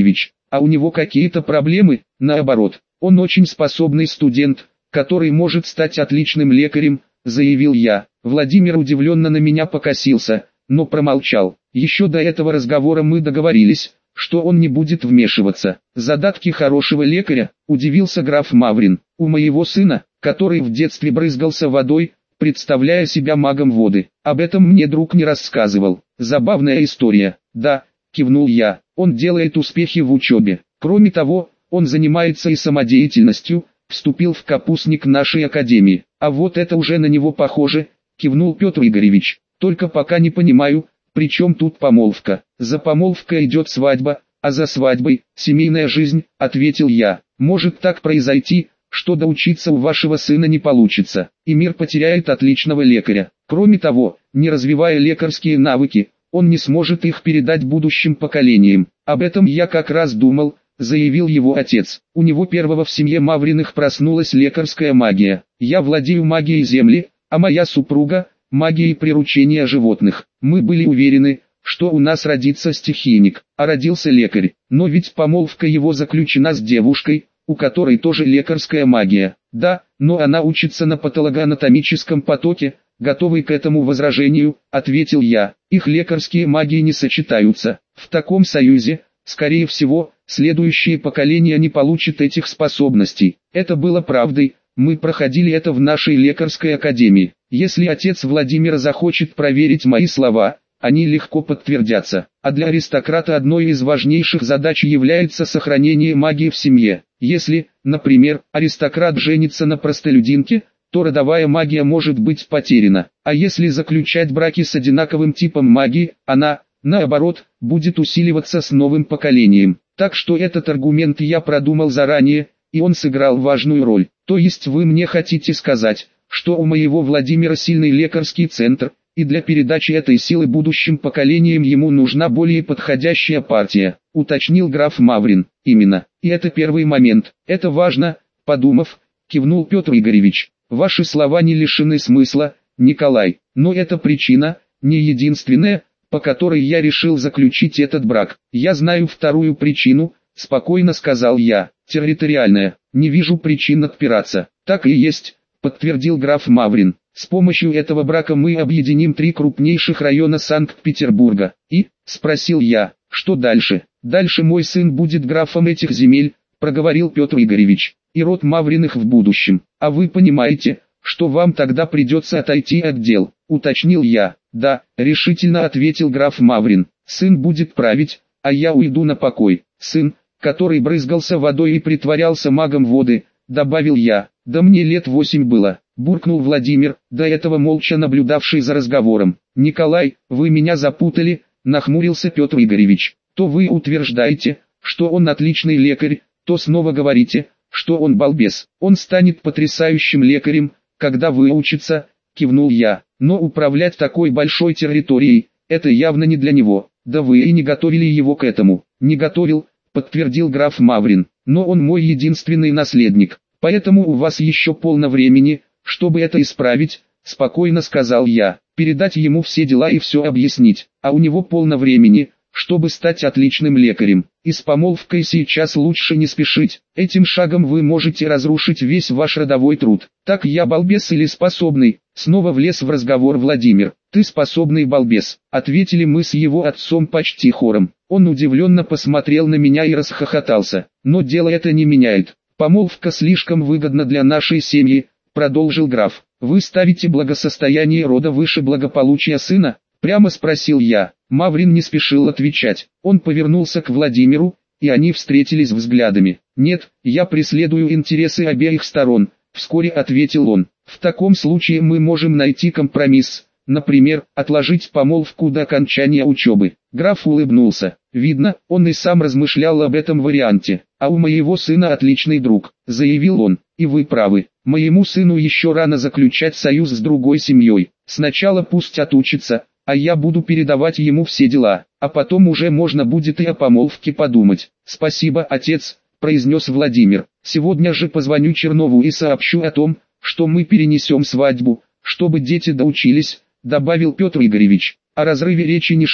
а у него какие-то проблемы? Наоборот, он очень способный студент, который может стать отличным лекарем, заявил я. Владимир удивленно на меня покосился, но промолчал. Еще до этого разговора мы договорились, что он не будет вмешиваться. Задатки хорошего лекаря, удивился граф Маврин. У моего сына, который в детстве брызгался водой, представляя себя магом воды. Об этом мне друг не рассказывал. Забавная история. Да, кивнул я, он делает успехи в учебе. Кроме того, он занимается и самодеятельностью, вступил в капустник нашей академии. А вот это уже на него похоже, кивнул Петр Игоревич. Только пока не понимаю, при чем тут помолвка. За помолвкой идет свадьба, а за свадьбой – семейная жизнь, ответил я. Может так произойти, что доучиться у вашего сына не получится, и мир потеряет отличного лекаря. Кроме того, не развивая лекарские навыки, он не сможет их передать будущим поколениям. Об этом я как раз думал, заявил его отец. У него первого в семье Мавриных проснулась лекарская магия. Я владею магией земли, а моя супруга – магией приручения животных. Мы были уверены, что у нас родится стихийник, а родился лекарь. Но ведь помолвка его заключена с девушкой, у которой тоже лекарская магия. Да, но она учится на патологоанатомическом потоке, готовый к этому возражению, ответил я. Их лекарские магии не сочетаются. В таком союзе, скорее всего, следующее поколение не получит этих способностей. Это было правдой, мы проходили это в нашей лекарской академии. Если отец Владимира захочет проверить мои слова, они легко подтвердятся. А для аристократа одной из важнейших задач является сохранение магии в семье. Если, например, аристократ женится на простолюдинке, то родовая магия может быть потеряна. А если заключать браки с одинаковым типом магии, она, наоборот, будет усиливаться с новым поколением. Так что этот аргумент я продумал заранее, и он сыграл важную роль. То есть вы мне хотите сказать, что у моего Владимира сильный лекарский центр, и для передачи этой силы будущим поколениям ему нужна более подходящая партия, уточнил граф Маврин. Именно, и это первый момент. Это важно, подумав, кивнул Петр Игоревич. Ваши слова не лишены смысла, Николай, но это причина, не единственная, по которой я решил заключить этот брак. Я знаю вторую причину, спокойно сказал я, территориальная. Не вижу причин отпираться. Так и есть, подтвердил граф Маврин. С помощью этого брака мы объединим 3 крупнейших района Санкт-Петербурга. И, спросил я, что дальше? Дальше мой сын будет графом этих земель, проговорил Петр Игоревич, и род Мавриных в будущем. А вы понимаете, что вам тогда придется отойти от дел, уточнил я. Да, решительно ответил граф Маврин. Сын будет править, а я уйду на покой. Сын, который брызгался водой и притворялся магом воды, добавил я. Да мне лет 8 было, буркнул Владимир, до этого молча наблюдавший за разговором. Николай, вы меня запутали, нахмурился Петр Игоревич. То вы утверждаете, что он отличный лекарь, то снова говорите, что он балбес. Он станет потрясающим лекарем, когда выучится, кивнул я. Но управлять такой большой территорией, это явно не для него. Да вы и не готовили его к этому. Не готовил, подтвердил граф Маврин. Но он мой единственный наследник. Поэтому у вас еще полно времени, чтобы это исправить, спокойно сказал я. Передать ему все дела и все объяснить. А у него полно времени, чтобы стать отличным лекарем. И с помолвкой сейчас лучше не спешить. Этим шагом вы можете разрушить весь ваш родовой труд. Так я балбес или способный? Снова влез в разговор Владимир. Ты способный балбес, ответили мы с его отцом почти хором. Он удивленно посмотрел на меня и расхохотался. Но дело это не меняет. Помолвка слишком выгодна для нашей семьи, продолжил граф. Вы ставите благосостояние рода выше благополучия сына? Прямо спросил я. Маврин не спешил отвечать. Он повернулся к Владимиру, и они встретились взглядами. Нет, я преследую интересы обеих сторон, вскоре ответил он. В таком случае мы можем найти компромисс. Например, отложить помолвку до окончания учебы. Граф улыбнулся. Видно, он и сам размышлял об этом варианте. А у моего сына отличный друг, заявил он. И вы правы. Моему сыну еще рано заключать союз с другой семьей. Сначала пусть отучится, а я буду передавать ему все дела. А потом уже можно будет и о помолвке подумать. Спасибо, отец, произнес Владимир. Сегодня же позвоню Чернову и сообщу о том, что мы перенесем свадьбу, чтобы дети доучились, добавил Петр Игоревич. О разрыве речи не шло,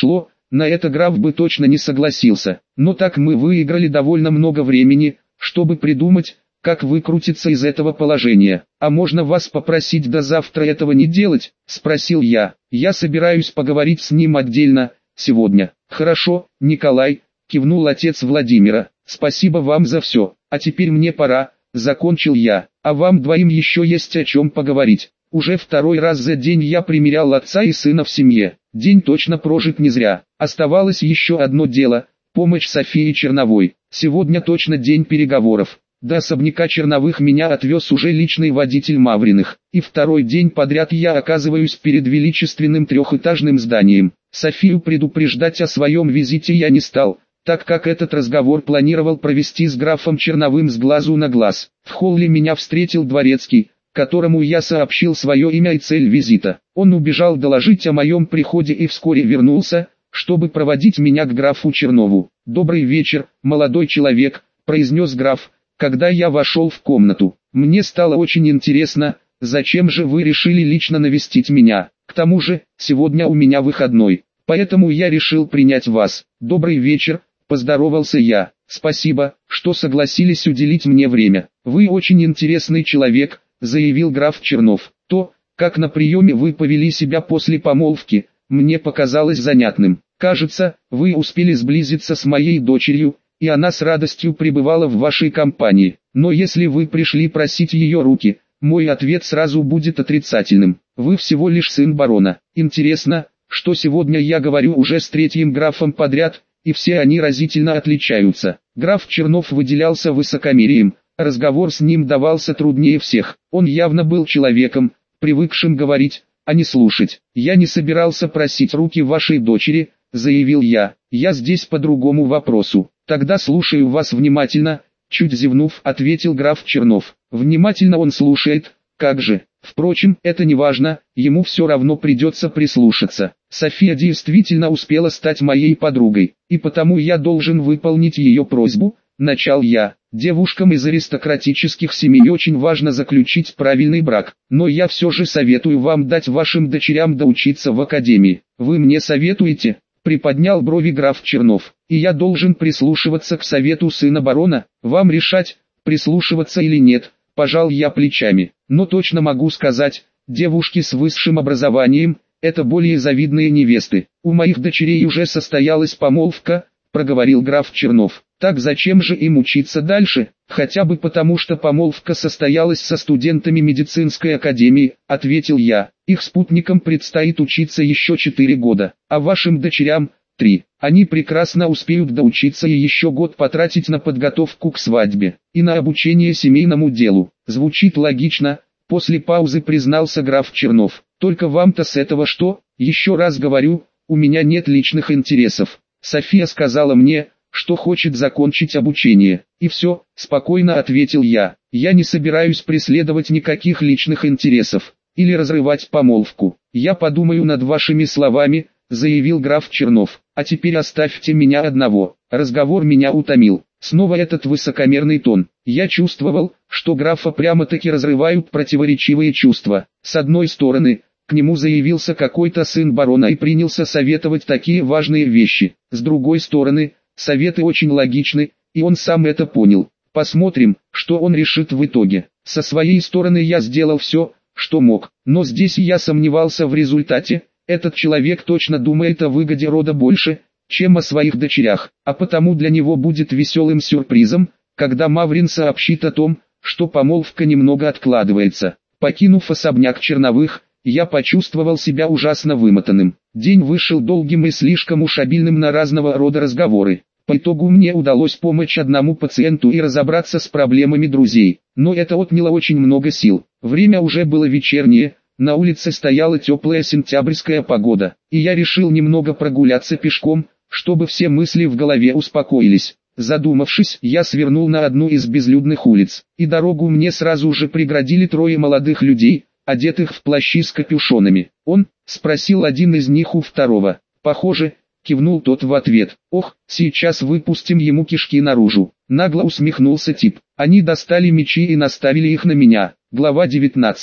На это граф бы точно не согласился. Но так мы выиграли довольно много времени, чтобы придумать, как выкрутиться из этого положения. «А можно вас попросить до завтра этого не делать?» – спросил я. «Я собираюсь поговорить с ним отдельно, сегодня». «Хорошо, Николай», – кивнул отец Владимира. «Спасибо вам за все. А теперь мне пора», – закончил я. «А вам двоим еще есть о чем поговорить». Уже второй раз за день я примирял отца и сына в семье. День точно прожит не зря. Оставалось еще одно дело – помощь Софии Черновой. Сегодня точно день переговоров. До особняка Черновых меня отвез уже личный водитель Мавриных. И второй день подряд я оказываюсь перед величественным трехэтажным зданием. Софию предупреждать о своем визите я не стал, так как этот разговор планировал провести с графом Черновым с глазу на глаз. В холле меня встретил дворецкий, которому я сообщил свое имя и цель визита. Он убежал доложить о моем приходе и вскоре вернулся, чтобы проводить меня к графу Чернову. «Добрый вечер, молодой человек», – произнес граф, когда я вошел в комнату. «Мне стало очень интересно, зачем же вы решили лично навестить меня? К тому же, сегодня у меня выходной, поэтому я решил принять вас». «Добрый вечер», – поздоровался я. «Спасибо, что согласились уделить мне время. Вы очень интересный человек», – заявил граф Чернов. «То, как на приеме вы повели себя после помолвки, мне показалось занятным. Кажется, вы успели сблизиться с моей дочерью, и она с радостью пребывала в вашей компании. Но если вы пришли просить ее руки, мой ответ сразу будет отрицательным. Вы всего лишь сын барона. Интересно, что сегодня я говорю уже с третьим графом подряд, и все они разительно отличаются». Граф Чернов выделялся высокомерием. Разговор с ним давался труднее всех. Он явно был человеком, привыкшим говорить, а не слушать. «Я не собирался просить руки вашей дочери», – заявил я. «Я здесь по другому вопросу». «Тогда слушаю вас внимательно», – чуть зевнув, ответил граф Чернов. «Внимательно он слушает, как же. Впрочем, это не важно, ему все равно придется прислушаться. София действительно успела стать моей подругой, и потому я должен выполнить ее просьбу», – начал я. «Девушкам из аристократических семей очень важно заключить правильный брак, но я все же советую вам дать вашим дочерям доучиться в академии». «Вы мне советуете?» – приподнял брови граф Чернов. «И я должен прислушиваться к совету сына барона? Вам решать, прислушиваться или нет», – пожал я плечами. «Но точно могу сказать, девушки с высшим образованием – это более завидные невесты. У моих дочерей уже состоялась помолвка», – проговорил граф Чернов. «Так зачем же им учиться дальше? Хотя бы потому, что помолвка состоялась со студентами медицинской академии», – ответил я. «Их спутникам предстоит учиться еще 4 года, а вашим дочерям – 3. Они прекрасно успеют доучиться и еще год потратить на подготовку к свадьбе и на обучение семейному делу». «Звучит логично», – после паузы признался граф Чернов. «Только вам-то с этого что? Еще раз говорю, у меня нет личных интересов. София сказала мне, что хочет закончить обучение. И все», – спокойно ответил я. «Я не собираюсь преследовать никаких личных интересов или разрывать помолвку. Я подумаю над вашими словами», – заявил граф Чернов. «А теперь оставьте меня одного». Разговор меня утомил. Снова этот высокомерный тон. Я чувствовал, что графа прямо-таки разрывают противоречивые чувства. С одной стороны, к нему заявился какой-то сын барона и принялся советовать такие важные вещи. С другой стороны, советы очень логичны, и он сам это понял. Посмотрим, что он решит в итоге. Со своей стороны я сделал все, что мог, но здесь я сомневался в результате. Этот человек точно думает о выгоде рода больше, чем о своих дочерях, а потому для него будет веселым сюрпризом, когда Маврин сообщит о том, что помолвка немного откладывается. Покинув особняк Черновых, я почувствовал себя ужасно вымотанным. День вышел долгим и слишком уж обильным на разного рода разговоры. По итогу мне удалось помочь одному пациенту и разобраться с проблемами друзей, но это отняло очень много сил. Время уже было вечернее, на улице стояла теплая сентябрьская погода, и я решил немного прогуляться пешком, чтобы все мысли в голове успокоились. Задумавшись, я свернул на одну из безлюдных улиц, и дорогу мне сразу же преградили 3 молодых людей, одетых в плащи с капюшонами. «Он?» – спросил один из них у второго. «Похоже», – кивнул тот в ответ. «Ох, сейчас выпустим ему кишки наружу». Нагло усмехнулся тип. Они достали мечи и наставили их на меня. Глава 19.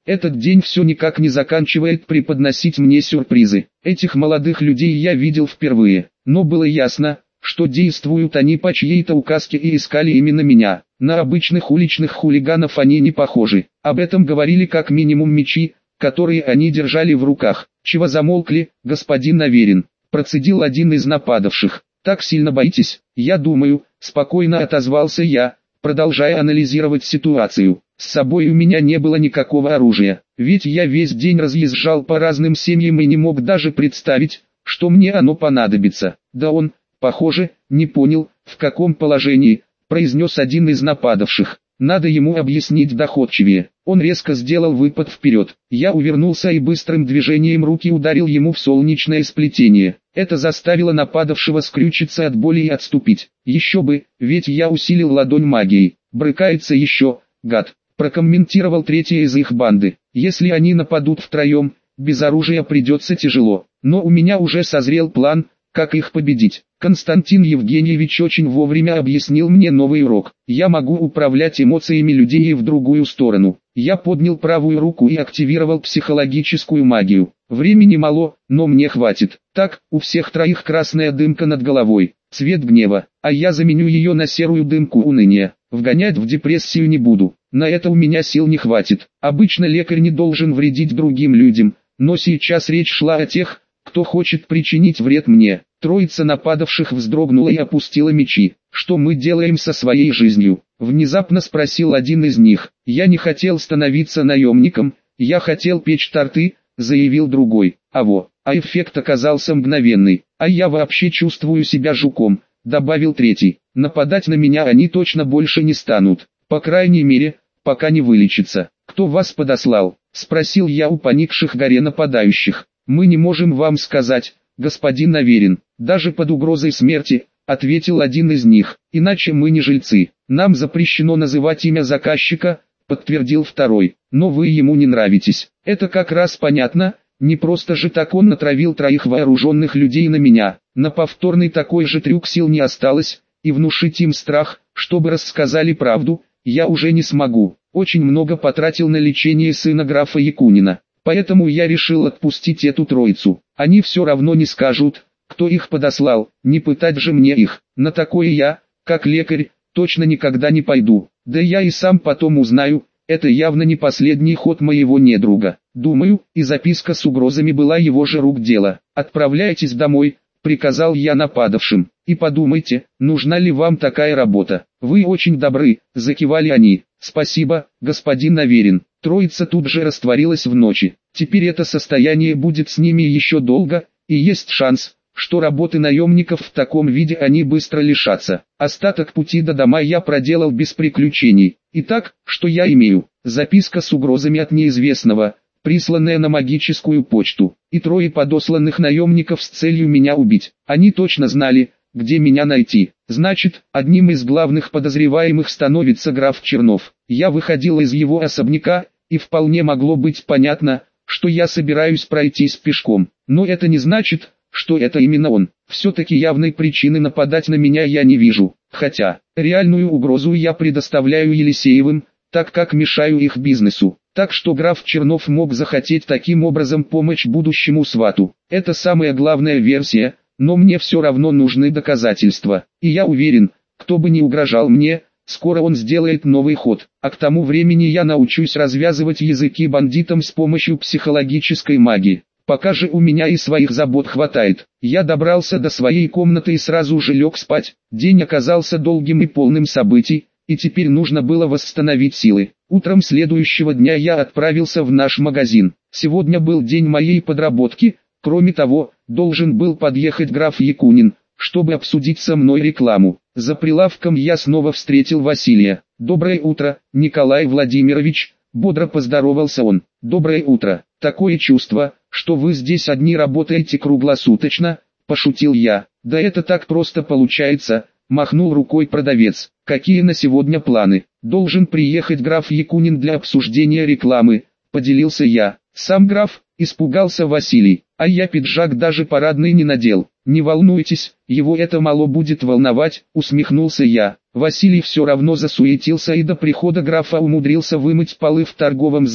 Этот день все никак не заканчивает преподносить мне сюрпризы. Этих молодых людей я видел впервые, но было ясно, что действуют они по чьей-то указке и искали именно меня. На обычных уличных хулиганов они не похожи. Об этом говорили как минимум мечи, которые они держали в руках. «Чего замолкли, господин Аверин?» – процедил один из нападавших. «Так сильно боитесь?» «Я думаю», – спокойно отозвался я, продолжая анализировать ситуацию. С собой у меня не было никакого оружия, ведь я весь день разъезжал по разным семьям и не мог даже представить, что мне оно понадобится. Да он, похоже, не понял, в каком положении, произнес один из нападавших. Надо ему объяснить доходчивее. Он резко сделал выпад вперед. Я увернулся и быстрым движением руки ударил ему в солнечное сплетение. Это заставило нападавшего скрючиться от боли и отступить. Еще бы, ведь я усилил ладонь магией. Брыкается еще, гад, прокомментировал третий из их банды. Если они нападут втроем, без оружия придется тяжело. Но у меня уже созрел план, как их победить. Константин Евгеньевич очень вовремя объяснил мне новый урок. Я могу управлять эмоциями людей и в другую сторону. Я поднял правую руку и активировал психологическую магию. Времени мало, но мне хватит. Так, у всех троих красная дымка над головой, цвет гнева, а я заменю ее на серую дымку уныния. Вгонять в депрессию не буду, на это у меня сил не хватит. Обычно лекарь не должен вредить другим людям, но сейчас речь шла о тех, кто хочет причинить вред мне. Троица нападавших вздрогнула и опустила мечи. «Что мы делаем со своей жизнью?» — внезапно спросил один из них. «Я не хотел становиться наемником, я хотел печь торты», — заявил другой. А эффект оказался мгновенный. «А я вообще чувствую себя жуком», — добавил третий. «Нападать на меня они точно больше не станут, по крайней мере, пока не вылечится». «Кто вас подослал?» — спросил я у поникших горе нападающих. «Мы не можем вам сказать, господин Аверин, даже под угрозой смерти», — ответил один из них. «Иначе мы не жильцы. Нам запрещено называть имя заказчика», — подтвердил второй. «Но вы ему не нравитесь. Это как раз понятно, не просто же так он натравил троих вооруженных людей на меня. На повторный такой же трюк сил не осталось, и внушить им страх, чтобы рассказали правду, я уже не смогу. Очень много потратил на лечение сына графа Якунина. Поэтому я решил отпустить эту троицу. Они все равно не скажут, кто их подослал, не пытать же мне их. На такое я, как лекарь, точно никогда не пойду. Да я и сам потом узнаю, это явно не последний ход моего недруга. Думаю, и записка с угрозами была его же рук дело. «Отправляйтесь домой», — приказал я нападавшим. «И подумайте, нужна ли вам такая работа. Вы очень добры», — закивали они. «Спасибо, господин Аверин». Троица тут же растворилась в ночи. Теперь это состояние будет с ними еще долго, и есть шанс, что работы наемников в таком виде они быстро лишатся. Остаток пути до дома я проделал без приключений. Итак, что я имею? Записка с угрозами от неизвестного, присланная на магическую почту, и трое подосланных наемников с целью меня убить. Они точно знали, где меня найти. Значит, одним из главных подозреваемых становится граф Чернов. Я выходил из его особняка, и вполне могло быть понятно, что я собираюсь пройтись пешком. Но это не значит, что это именно он. Все-таки явной причины нападать на меня я не вижу. Хотя, реальную угрозу я предоставляю Елисеевым, так как мешаю их бизнесу. Так что граф Чернов мог захотеть таким образом помочь будущему свату. Это самая главная версия, но мне все равно нужны доказательства. И я уверен, кто бы ни угрожал мне, скоро он сделает новый ход. А к тому времени я научусь развязывать языки бандитам с помощью психологической магии. Пока же у меня и своих забот хватает. Я добрался до своей комнаты и сразу же лег спать. День оказался долгим и полным событий, и теперь нужно было восстановить силы. Утром следующего дня я отправился в наш магазин. Сегодня был день моей подработки. Кроме того, должен был подъехать граф Якунин, чтобы обсудить со мной рекламу. За прилавком я снова встретил Василия. «Доброе утро, Николай Владимирович», — бодро поздоровался он. «Доброе утро. Такое чувство, что вы здесь одни работаете круглосуточно», — пошутил я. «Да это так просто получается», — махнул рукой продавец. «Какие на сегодня планы?» «Должен приехать граф Якунин для обсуждения рекламы», — поделился я. «Сам граф?» — испугался Василий. «А я пиджак даже парадный не надел». «Не волнуйтесь, его это мало будет волновать», — усмехнулся я. Василий все равно засуетился и до прихода графа умудрился вымыть полы в торговом зале,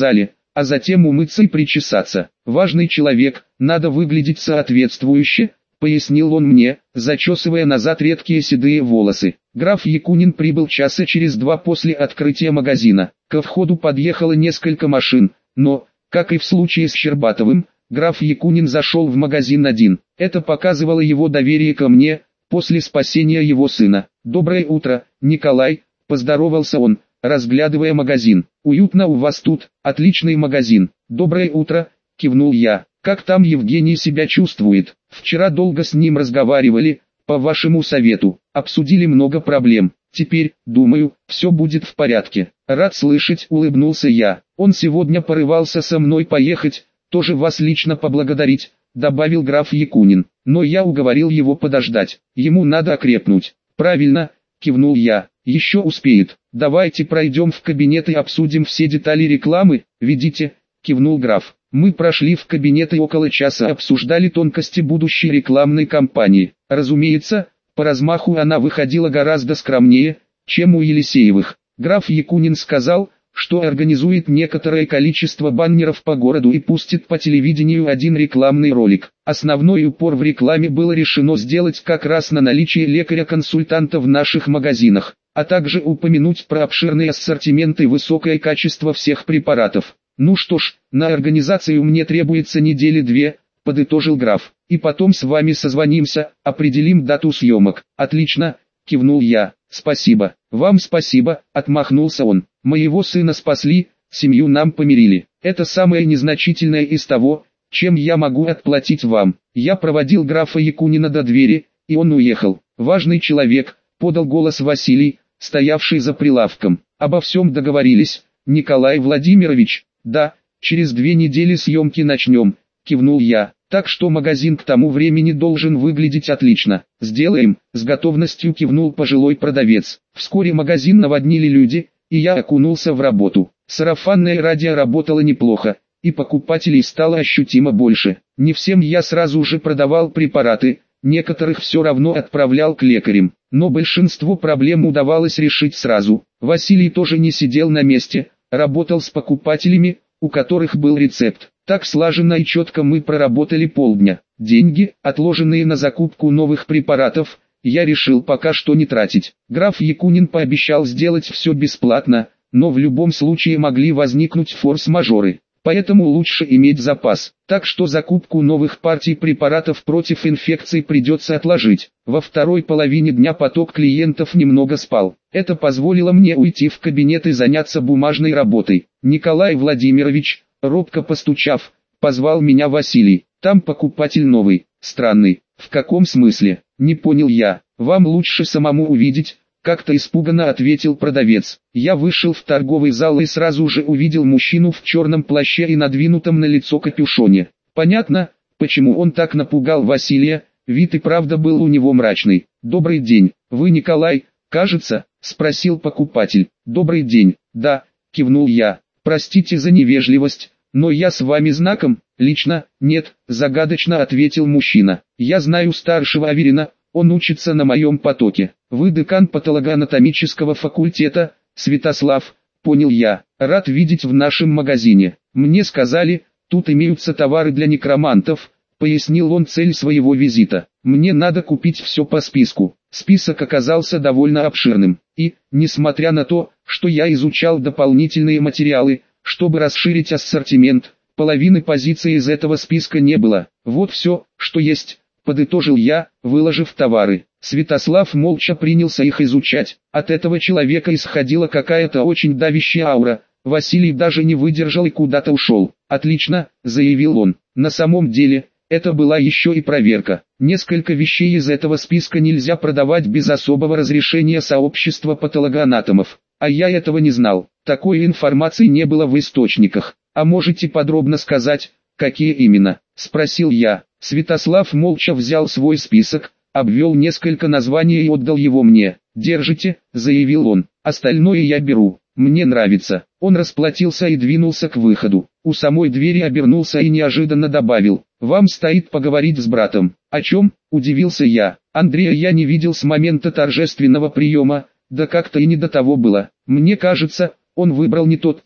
а затем умыться и причесаться. Важный человек, надо выглядеть соответствующе, пояснил он мне, зачесывая назад редкие седые волосы. Граф Якунин прибыл часа через 2 после открытия магазина. Ко входу подъехало несколько машин, но, как и в случае с Щербатовым, граф Якунин зашел в магазин один. Это показывало его доверие ко мне, после спасения его сына. «Доброе утро, Николай», – поздоровался он, разглядывая магазин. «Уютно у вас тут, отличный магазин». «Доброе утро», – кивнул я. «Как там Евгений себя чувствует? Вчера долго с ним разговаривали, по вашему совету, обсудили много проблем. Теперь, думаю, все будет в порядке». «Рад слышать», – улыбнулся я. «Он сегодня порывался со мной поехать, тоже вас лично поблагодарить», – добавил граф Якунин. «Но я уговорил его подождать, ему надо окрепнуть». «Правильно», – кивнул я. «Еще успеет. Давайте пройдем в кабинет и обсудим все детали рекламы». «Ведите», – кивнул граф. Мы прошли в кабинет и около часа обсуждали тонкости будущей рекламной кампании. Разумеется, по размаху она выходила гораздо скромнее, чем у Елисеевых. Граф Якунин сказал, что организует некоторое количество баннеров по городу и пустит по телевидению один рекламный ролик. Основной упор в рекламе было решено сделать как раз на наличие лекаря-консультанта в наших магазинах, а также упомянуть про обширный ассортимент и высокое качество всех препаратов. «Ну что ж, на организацию мне требуется недели 2, – подытожил граф. «И потом с вами созвонимся, определим дату съемок». «Отлично», – кивнул я. «Спасибо». «Вам спасибо», – отмахнулся он. «Моего сына спасли, семью нам помирили. Это самое незначительное из того, чем я могу отплатить вам». Я проводил графа Якунина до двери, и он уехал. «Важный человек», – подал голос Василий, стоявший за прилавком. «Обо всем договорились, Николай Владимирович?» «Да, через 2 недели съемки начнем», – кивнул я. «Так что магазин к тому времени должен выглядеть отлично». «Сделаем», – с готовностью кивнул пожилой продавец. Вскоре магазин наводнили люди, и я окунулся в работу. Сарафанное радио работало неплохо, и покупателей стало ощутимо больше. Не всем я сразу же продавал препараты, некоторых все равно отправлял к лекарям, но большинство проблем удавалось решить сразу. Василий тоже не сидел на месте, работал с покупателями, у которых был рецепт. Так слаженно и четко мы проработали полдня. Деньги, отложенные на закупку новых препаратов, я решил пока что не тратить. Граф Якунин пообещал сделать все бесплатно, но в любом случае могли возникнуть форс-мажоры. Поэтому лучше иметь запас. Так что закупку новых партий препаратов против инфекций придется отложить. Во второй половине дня поток клиентов немного спал. Это позволило мне уйти в кабинет и заняться бумажной работой. «Николай Владимирович», робко постучав, позвал меня Василий. «Там покупатель новый, странный». «В каком смысле?» – не понял я. «Вам лучше самому увидеть», – как-то испуганно ответил продавец. Я вышел в торговый зал и сразу же увидел мужчину в черном плаще и надвинутом на лицо капюшоне. Понятно, почему он так напугал Василия, вид и правда был у него мрачный. «Добрый день, вы Николай, кажется?» – спросил покупатель. «Добрый день, да», – кивнул я. «Простите за невежливость, но я с вами знаком?» «Лично, нет», – загадочно ответил мужчина. «Я знаю старшего Аверина, он учится на моем потоке». «Вы декан патологоанатомического факультета, Святослав», – понял я. «Рад видеть в нашем магазине. Мне сказали, тут имеются товары для некромантов», – пояснил он цель своего визита. «Мне надо купить все по списку». Список оказался довольно обширным, и, несмотря на то, что я изучал дополнительные материалы, чтобы расширить ассортимент, половины позиций из этого списка не было. «Вот все, что есть», – подытожил я, выложив товары. Святослав молча принялся их изучать. От этого человека исходила какая-то очень давящая аура. Василий даже не выдержал и куда-то ушел. «Отлично», – заявил он. На самом деле, это была еще и проверка. Несколько вещей из этого списка нельзя продавать без особого разрешения сообщества патологоанатомов. А я этого не знал. Такой информации не было в источниках. «А можете подробно сказать, какие именно?» – спросил я. Святослав молча взял свой список, обвел несколько названий и отдал его мне. «Держите», – заявил он. «Остальное я беру. Мне нравится». Он расплатился и двинулся к выходу. У самой двери обернулся и неожиданно добавил: «Вам стоит поговорить с братом». «О чем?» – удивился я. Андрея я не видел с момента торжественного приема, да как-то и не до того было. Мне кажется, он выбрал не тот путь,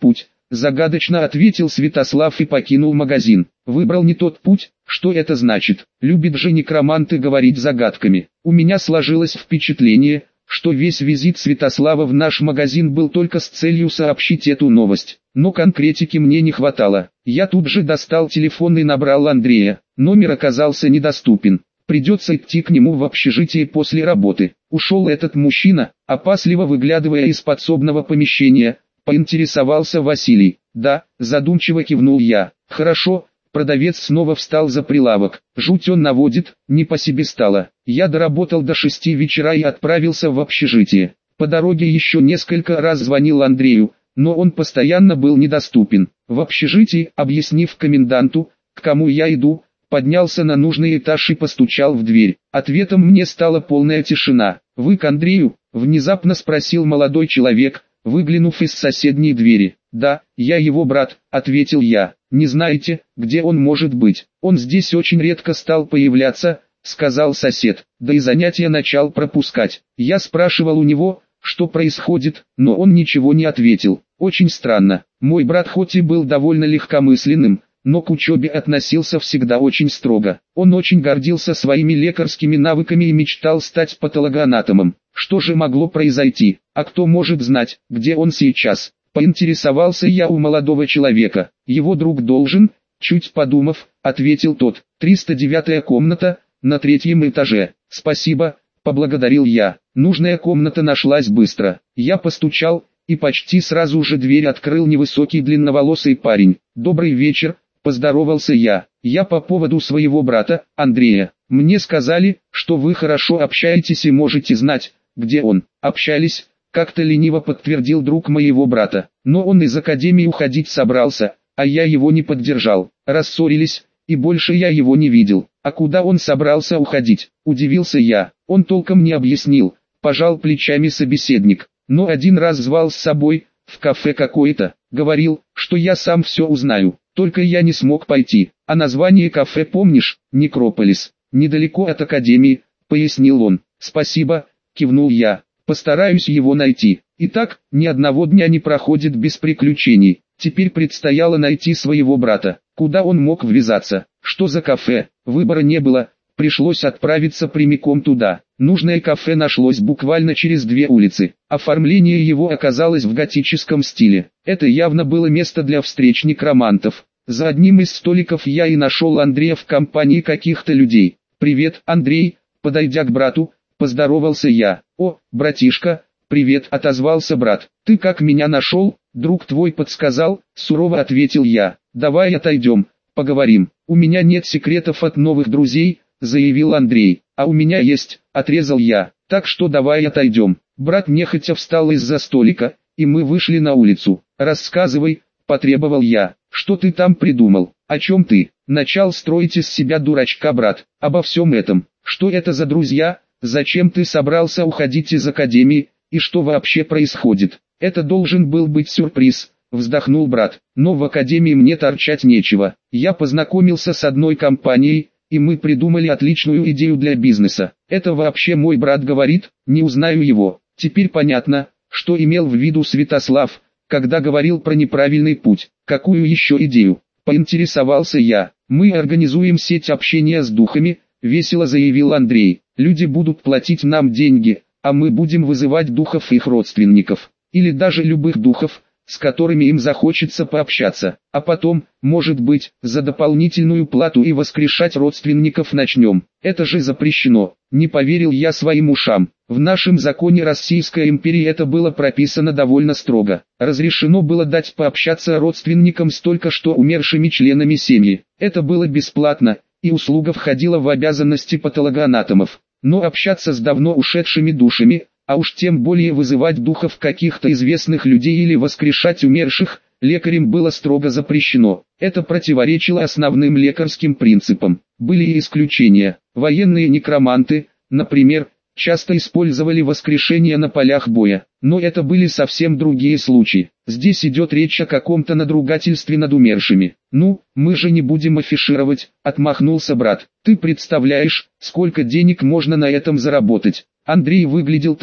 загадочно ответил Святослав и покинул магазин. Выбрал не тот путь. Что это значит? Любит же некроманты говорить загадками. У меня сложилось впечатление, что весь визит Святослава в наш магазин был только с целью сообщить эту новость. Но конкретики мне не хватало. Я тут же достал телефон и набрал Андрея. Номер оказался недоступен. Придется идти к нему в общежитие после работы. Ушел этот мужчина, опасливо выглядывая из подсобного помещения. Поинтересовался Василий. Да, задумчиво кивнул я. Хорошо. Продавец снова встал за прилавок. Жуть он наводит, не по себе стало. Я доработал до 6 вечера и отправился в общежитие. По дороге еще несколько раз звонил Андрею, но он постоянно был недоступен. В общежитии, объяснив коменданту, к кому я иду, поднялся на нужный этаж и постучал в дверь. Ответом мне стала полная тишина. «Вы к Андрею?» – внезапно спросил молодой человек, выглянув из соседней двери. «Да, я его брат», – ответил я. «Не знаете, где он может быть? Он здесь очень редко стал появляться», – сказал сосед. Да и занятия начал пропускать. Я спрашивал у него, что происходит, но он ничего не ответил. Очень странно. Мой брат хоть и был довольно легкомысленным, но к учебе относился всегда очень строго. Он очень гордился своими лекарскими навыками и мечтал стать патологоанатомом. Что же могло произойти? А кто может знать, где он сейчас? Поинтересовался я у молодого человека. Его друг должен, чуть подумав, ответил тот. 309-я комната, на 3-м этаже. Спасибо, поблагодарил я. Нужная комната нашлась быстро. Я постучал, и почти сразу же дверь открыл невысокий длинноволосый парень. Добрый вечер, поздоровался я. Я по поводу своего брата, Андрея. Мне сказали, что вы хорошо общаетесь и можете знать, где он. Общались. Как-то лениво подтвердил друг моего брата. Но он из академии уходить собрался, а я его не поддержал. Рассорились, и больше я его не видел. А куда он собрался уходить? Удивился я. Он толком не объяснил. Пожал плечами собеседник. Но один раз звал с собой, в кафе какое-то. Говорил, что я сам все узнаю. Только я не смог пойти. А название кафе помнишь? Некрополис. Недалеко от академии, пояснил он. Спасибо, кивнул я. Постараюсь его найти. Итак, ни одного дня не проходит без приключений. Теперь предстояло найти своего брата. Куда он мог ввязаться? Что за кафе? Выбора не было. Пришлось отправиться прямиком туда. Нужное кафе нашлось буквально через 2 улицы. Оформление его оказалось в готическом стиле. Это явно было место для встреч некромантов. За одним из столиков я и нашел Андрея в компании каких-то людей. «Привет, Андрей», подойдя к брату, поздоровался я. «О, братишка, привет», отозвался брат. «Ты как меня нашел?» «Друг твой подсказал», сурово ответил я. «Давай отойдем, поговорим. У меня нет секретов от новых друзей», заявил Андрей. «А у меня есть», отрезал я. «Так что давай отойдем». Брат нехотя встал из-за столика, и мы вышли на улицу. «Рассказывай», потребовал я. «Что ты там придумал? О чем ты?» Начал строить из себя дурачка брат. «Обо всем этом. Что это за друзья? Зачем ты собрался уходить из академии, и что вообще происходит?» «Это должен был быть сюрприз», вздохнул брат. «Но в академии мне торчать нечего. Я познакомился с одной компанией, и мы придумали отличную идею для бизнеса. Это вообще мой брат говорит, не узнаю его». Теперь понятно, что имел в виду Святослав, когда говорил про неправильный путь. «Какую еще идею?» поинтересовался я. «Мы организуем сеть общения с духами», весело заявил Андрей. «Люди будут платить нам деньги, а мы будем вызывать духов и их родственников, или даже любых духов, с которыми им захочется пообщаться, а потом, может быть, за дополнительную плату и воскрешать родственников начнем. Это же запрещено». Не поверил я своим ушам. В нашем законе Российской империи это было прописано довольно строго. Разрешено было дать пообщаться родственникам с только что умершими членами семьи. Это было бесплатно, и услуга входила в обязанности патологоанатомов. Но общаться с давно ушедшими душами, а уж тем более вызывать духов каких-то известных людей или воскрешать умерших, лекарям было строго запрещено. Это противоречило основным лекарским принципам. Были и исключения. Военные некроманты, например, часто использовали воскрешение на полях боя. Но это были совсем другие случаи. Здесь идет речь о каком-то надругательстве над умершими. «Ну, мы же не будем афишировать», отмахнулся брат. «Ты представляешь, сколько денег можно на этом заработать?» Андрей выглядел так,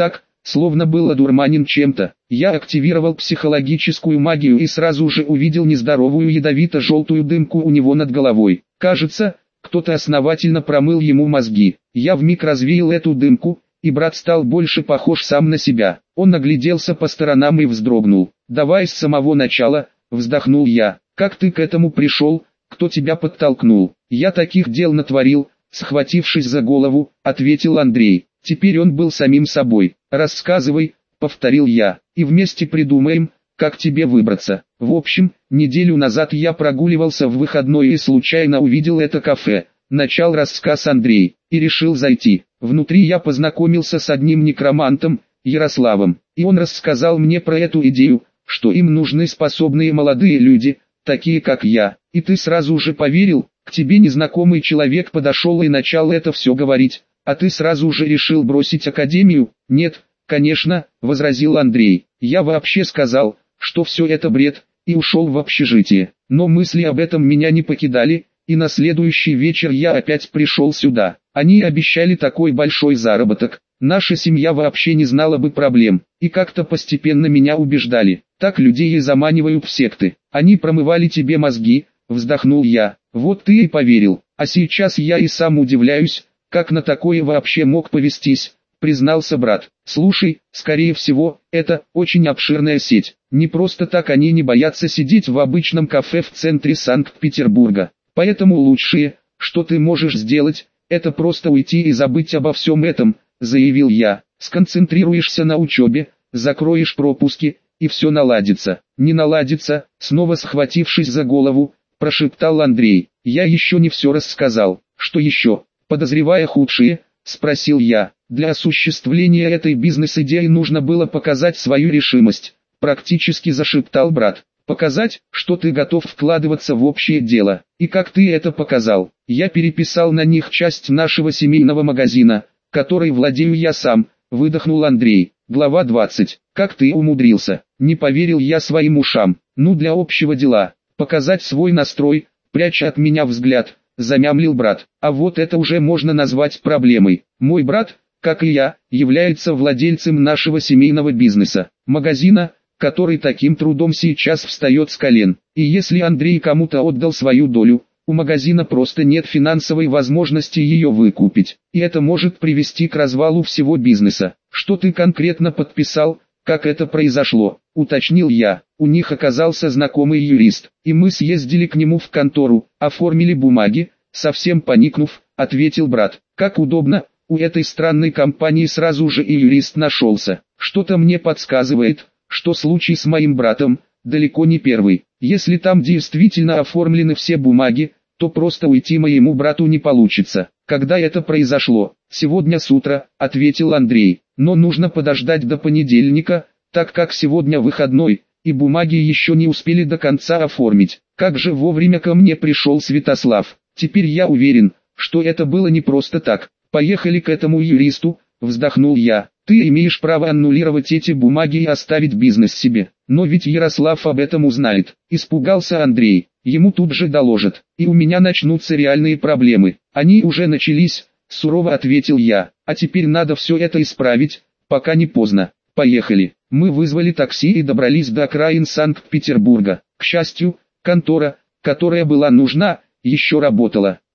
словно был одурманен чем-то. Я активировал психологическую магию и сразу же увидел нездоровую ядовито-желтую дымку у него над головой. Кажется, кто-то основательно промыл ему мозги. Я вмиг развеял эту дымку, и брат стал больше похож сам на себя. Он нагляделся по сторонам и вздрогнул. «Давай с самого начала», — вздохнул я. «Как ты к этому пришел? Кто тебя подтолкнул?» «Я таких дел натворил», — схватившись за голову, ответил Андрей. Теперь он был самим собой. «Рассказывай», — повторил я, — «и вместе придумаем, как тебе выбраться». В общем, неделю назад я прогуливался в выходной и случайно увидел это кафе. Начал рассказ Андрей, и решил зайти. Внутри я познакомился с одним некромантом, Ярославом, и он рассказал мне про эту идею, что им нужны способные молодые люди, такие как я. И ты сразу же поверил, к тебе незнакомый человек подошел и начал это все говорить, а ты сразу же решил бросить академию? Нет, конечно, возразил Андрей. Я вообще сказал, что все это бред, и ушел в общежитие. Но мысли об этом меня не покидали, и на следующий вечер я опять пришел сюда. Они обещали такой большой заработок, наша семья вообще не знала бы проблем, и как-то постепенно меня убеждали. Так людей и заманивают в секты. Они промывали тебе мозги, вздохнул я. Вот ты и поверил, а сейчас я и сам удивляюсь, как на такое вообще мог повестись, признался брат. Слушай, скорее всего, это очень обширная сеть. Не просто так они не боятся сидеть в обычном кафе в центре Санкт-Петербурга. Поэтому лучшее, что ты можешь сделать, это просто уйти и забыть обо всем этом, заявил я. Сконцентрируешься на учебе, закроешь пропуски, и все наладится. Не наладится, снова схватившись за голову, прошептал Андрей. Я еще не все рассказал. Что еще? Подозревая худшее, спросил я. Для осуществления этой бизнес-идеи нужно было показать свою решимость, практически зашептал брат. Показать, что ты готов вкладываться в общее дело. И как ты это показал? Я переписал на них часть нашего семейного магазина, который владею я сам, выдохнул Андрей. Глава 20. Как ты умудрился? Не поверил я своим ушам. Ну, для общего дела. Показать свой настрой, пряча от меня взгляд, замямлил брат. А вот это уже можно назвать проблемой. Мой брат, как и я, является владельцем нашего семейного бизнеса, магазина, который таким трудом сейчас встает с колен. И если Андрей кому-то отдал свою долю, у магазина просто нет финансовой возможности ее выкупить. И это может привести к развалу всего бизнеса. Что ты конкретно подписал, как это произошло, уточнил я. У них оказался знакомый юрист, и мы съездили к нему в контору, оформили бумаги, совсем поникнув, ответил брат. Как удобно, у этой странной компании сразу же и юрист нашелся. Что-то мне подсказывает, что случай с моим братом далеко не первый. Если там действительно оформлены все бумаги, то просто уйти моему брату не получится. Когда это произошло? Сегодня с утра, ответил Андрей. Но нужно подождать до понедельника, так как сегодня выходной, и бумаги еще не успели до конца оформить. Как же вовремя ко мне пришел Святослав. Теперь я уверен, что это было не просто так. Поехали к этому юристу, вздохнул я. Ты имеешь право аннулировать эти бумаги и оставить бизнес себе. Но ведь Ярослав об этом узнает. Испугался Андрей. Ему тут же доложат. И у меня начнутся реальные проблемы. Они уже начались, сурово ответил я. А теперь надо все это исправить, пока не поздно. Поехали. Мы вызвали такси и добрались до окраин Санкт-Петербурга. К счастью, контора, которая была нужна, еще работала.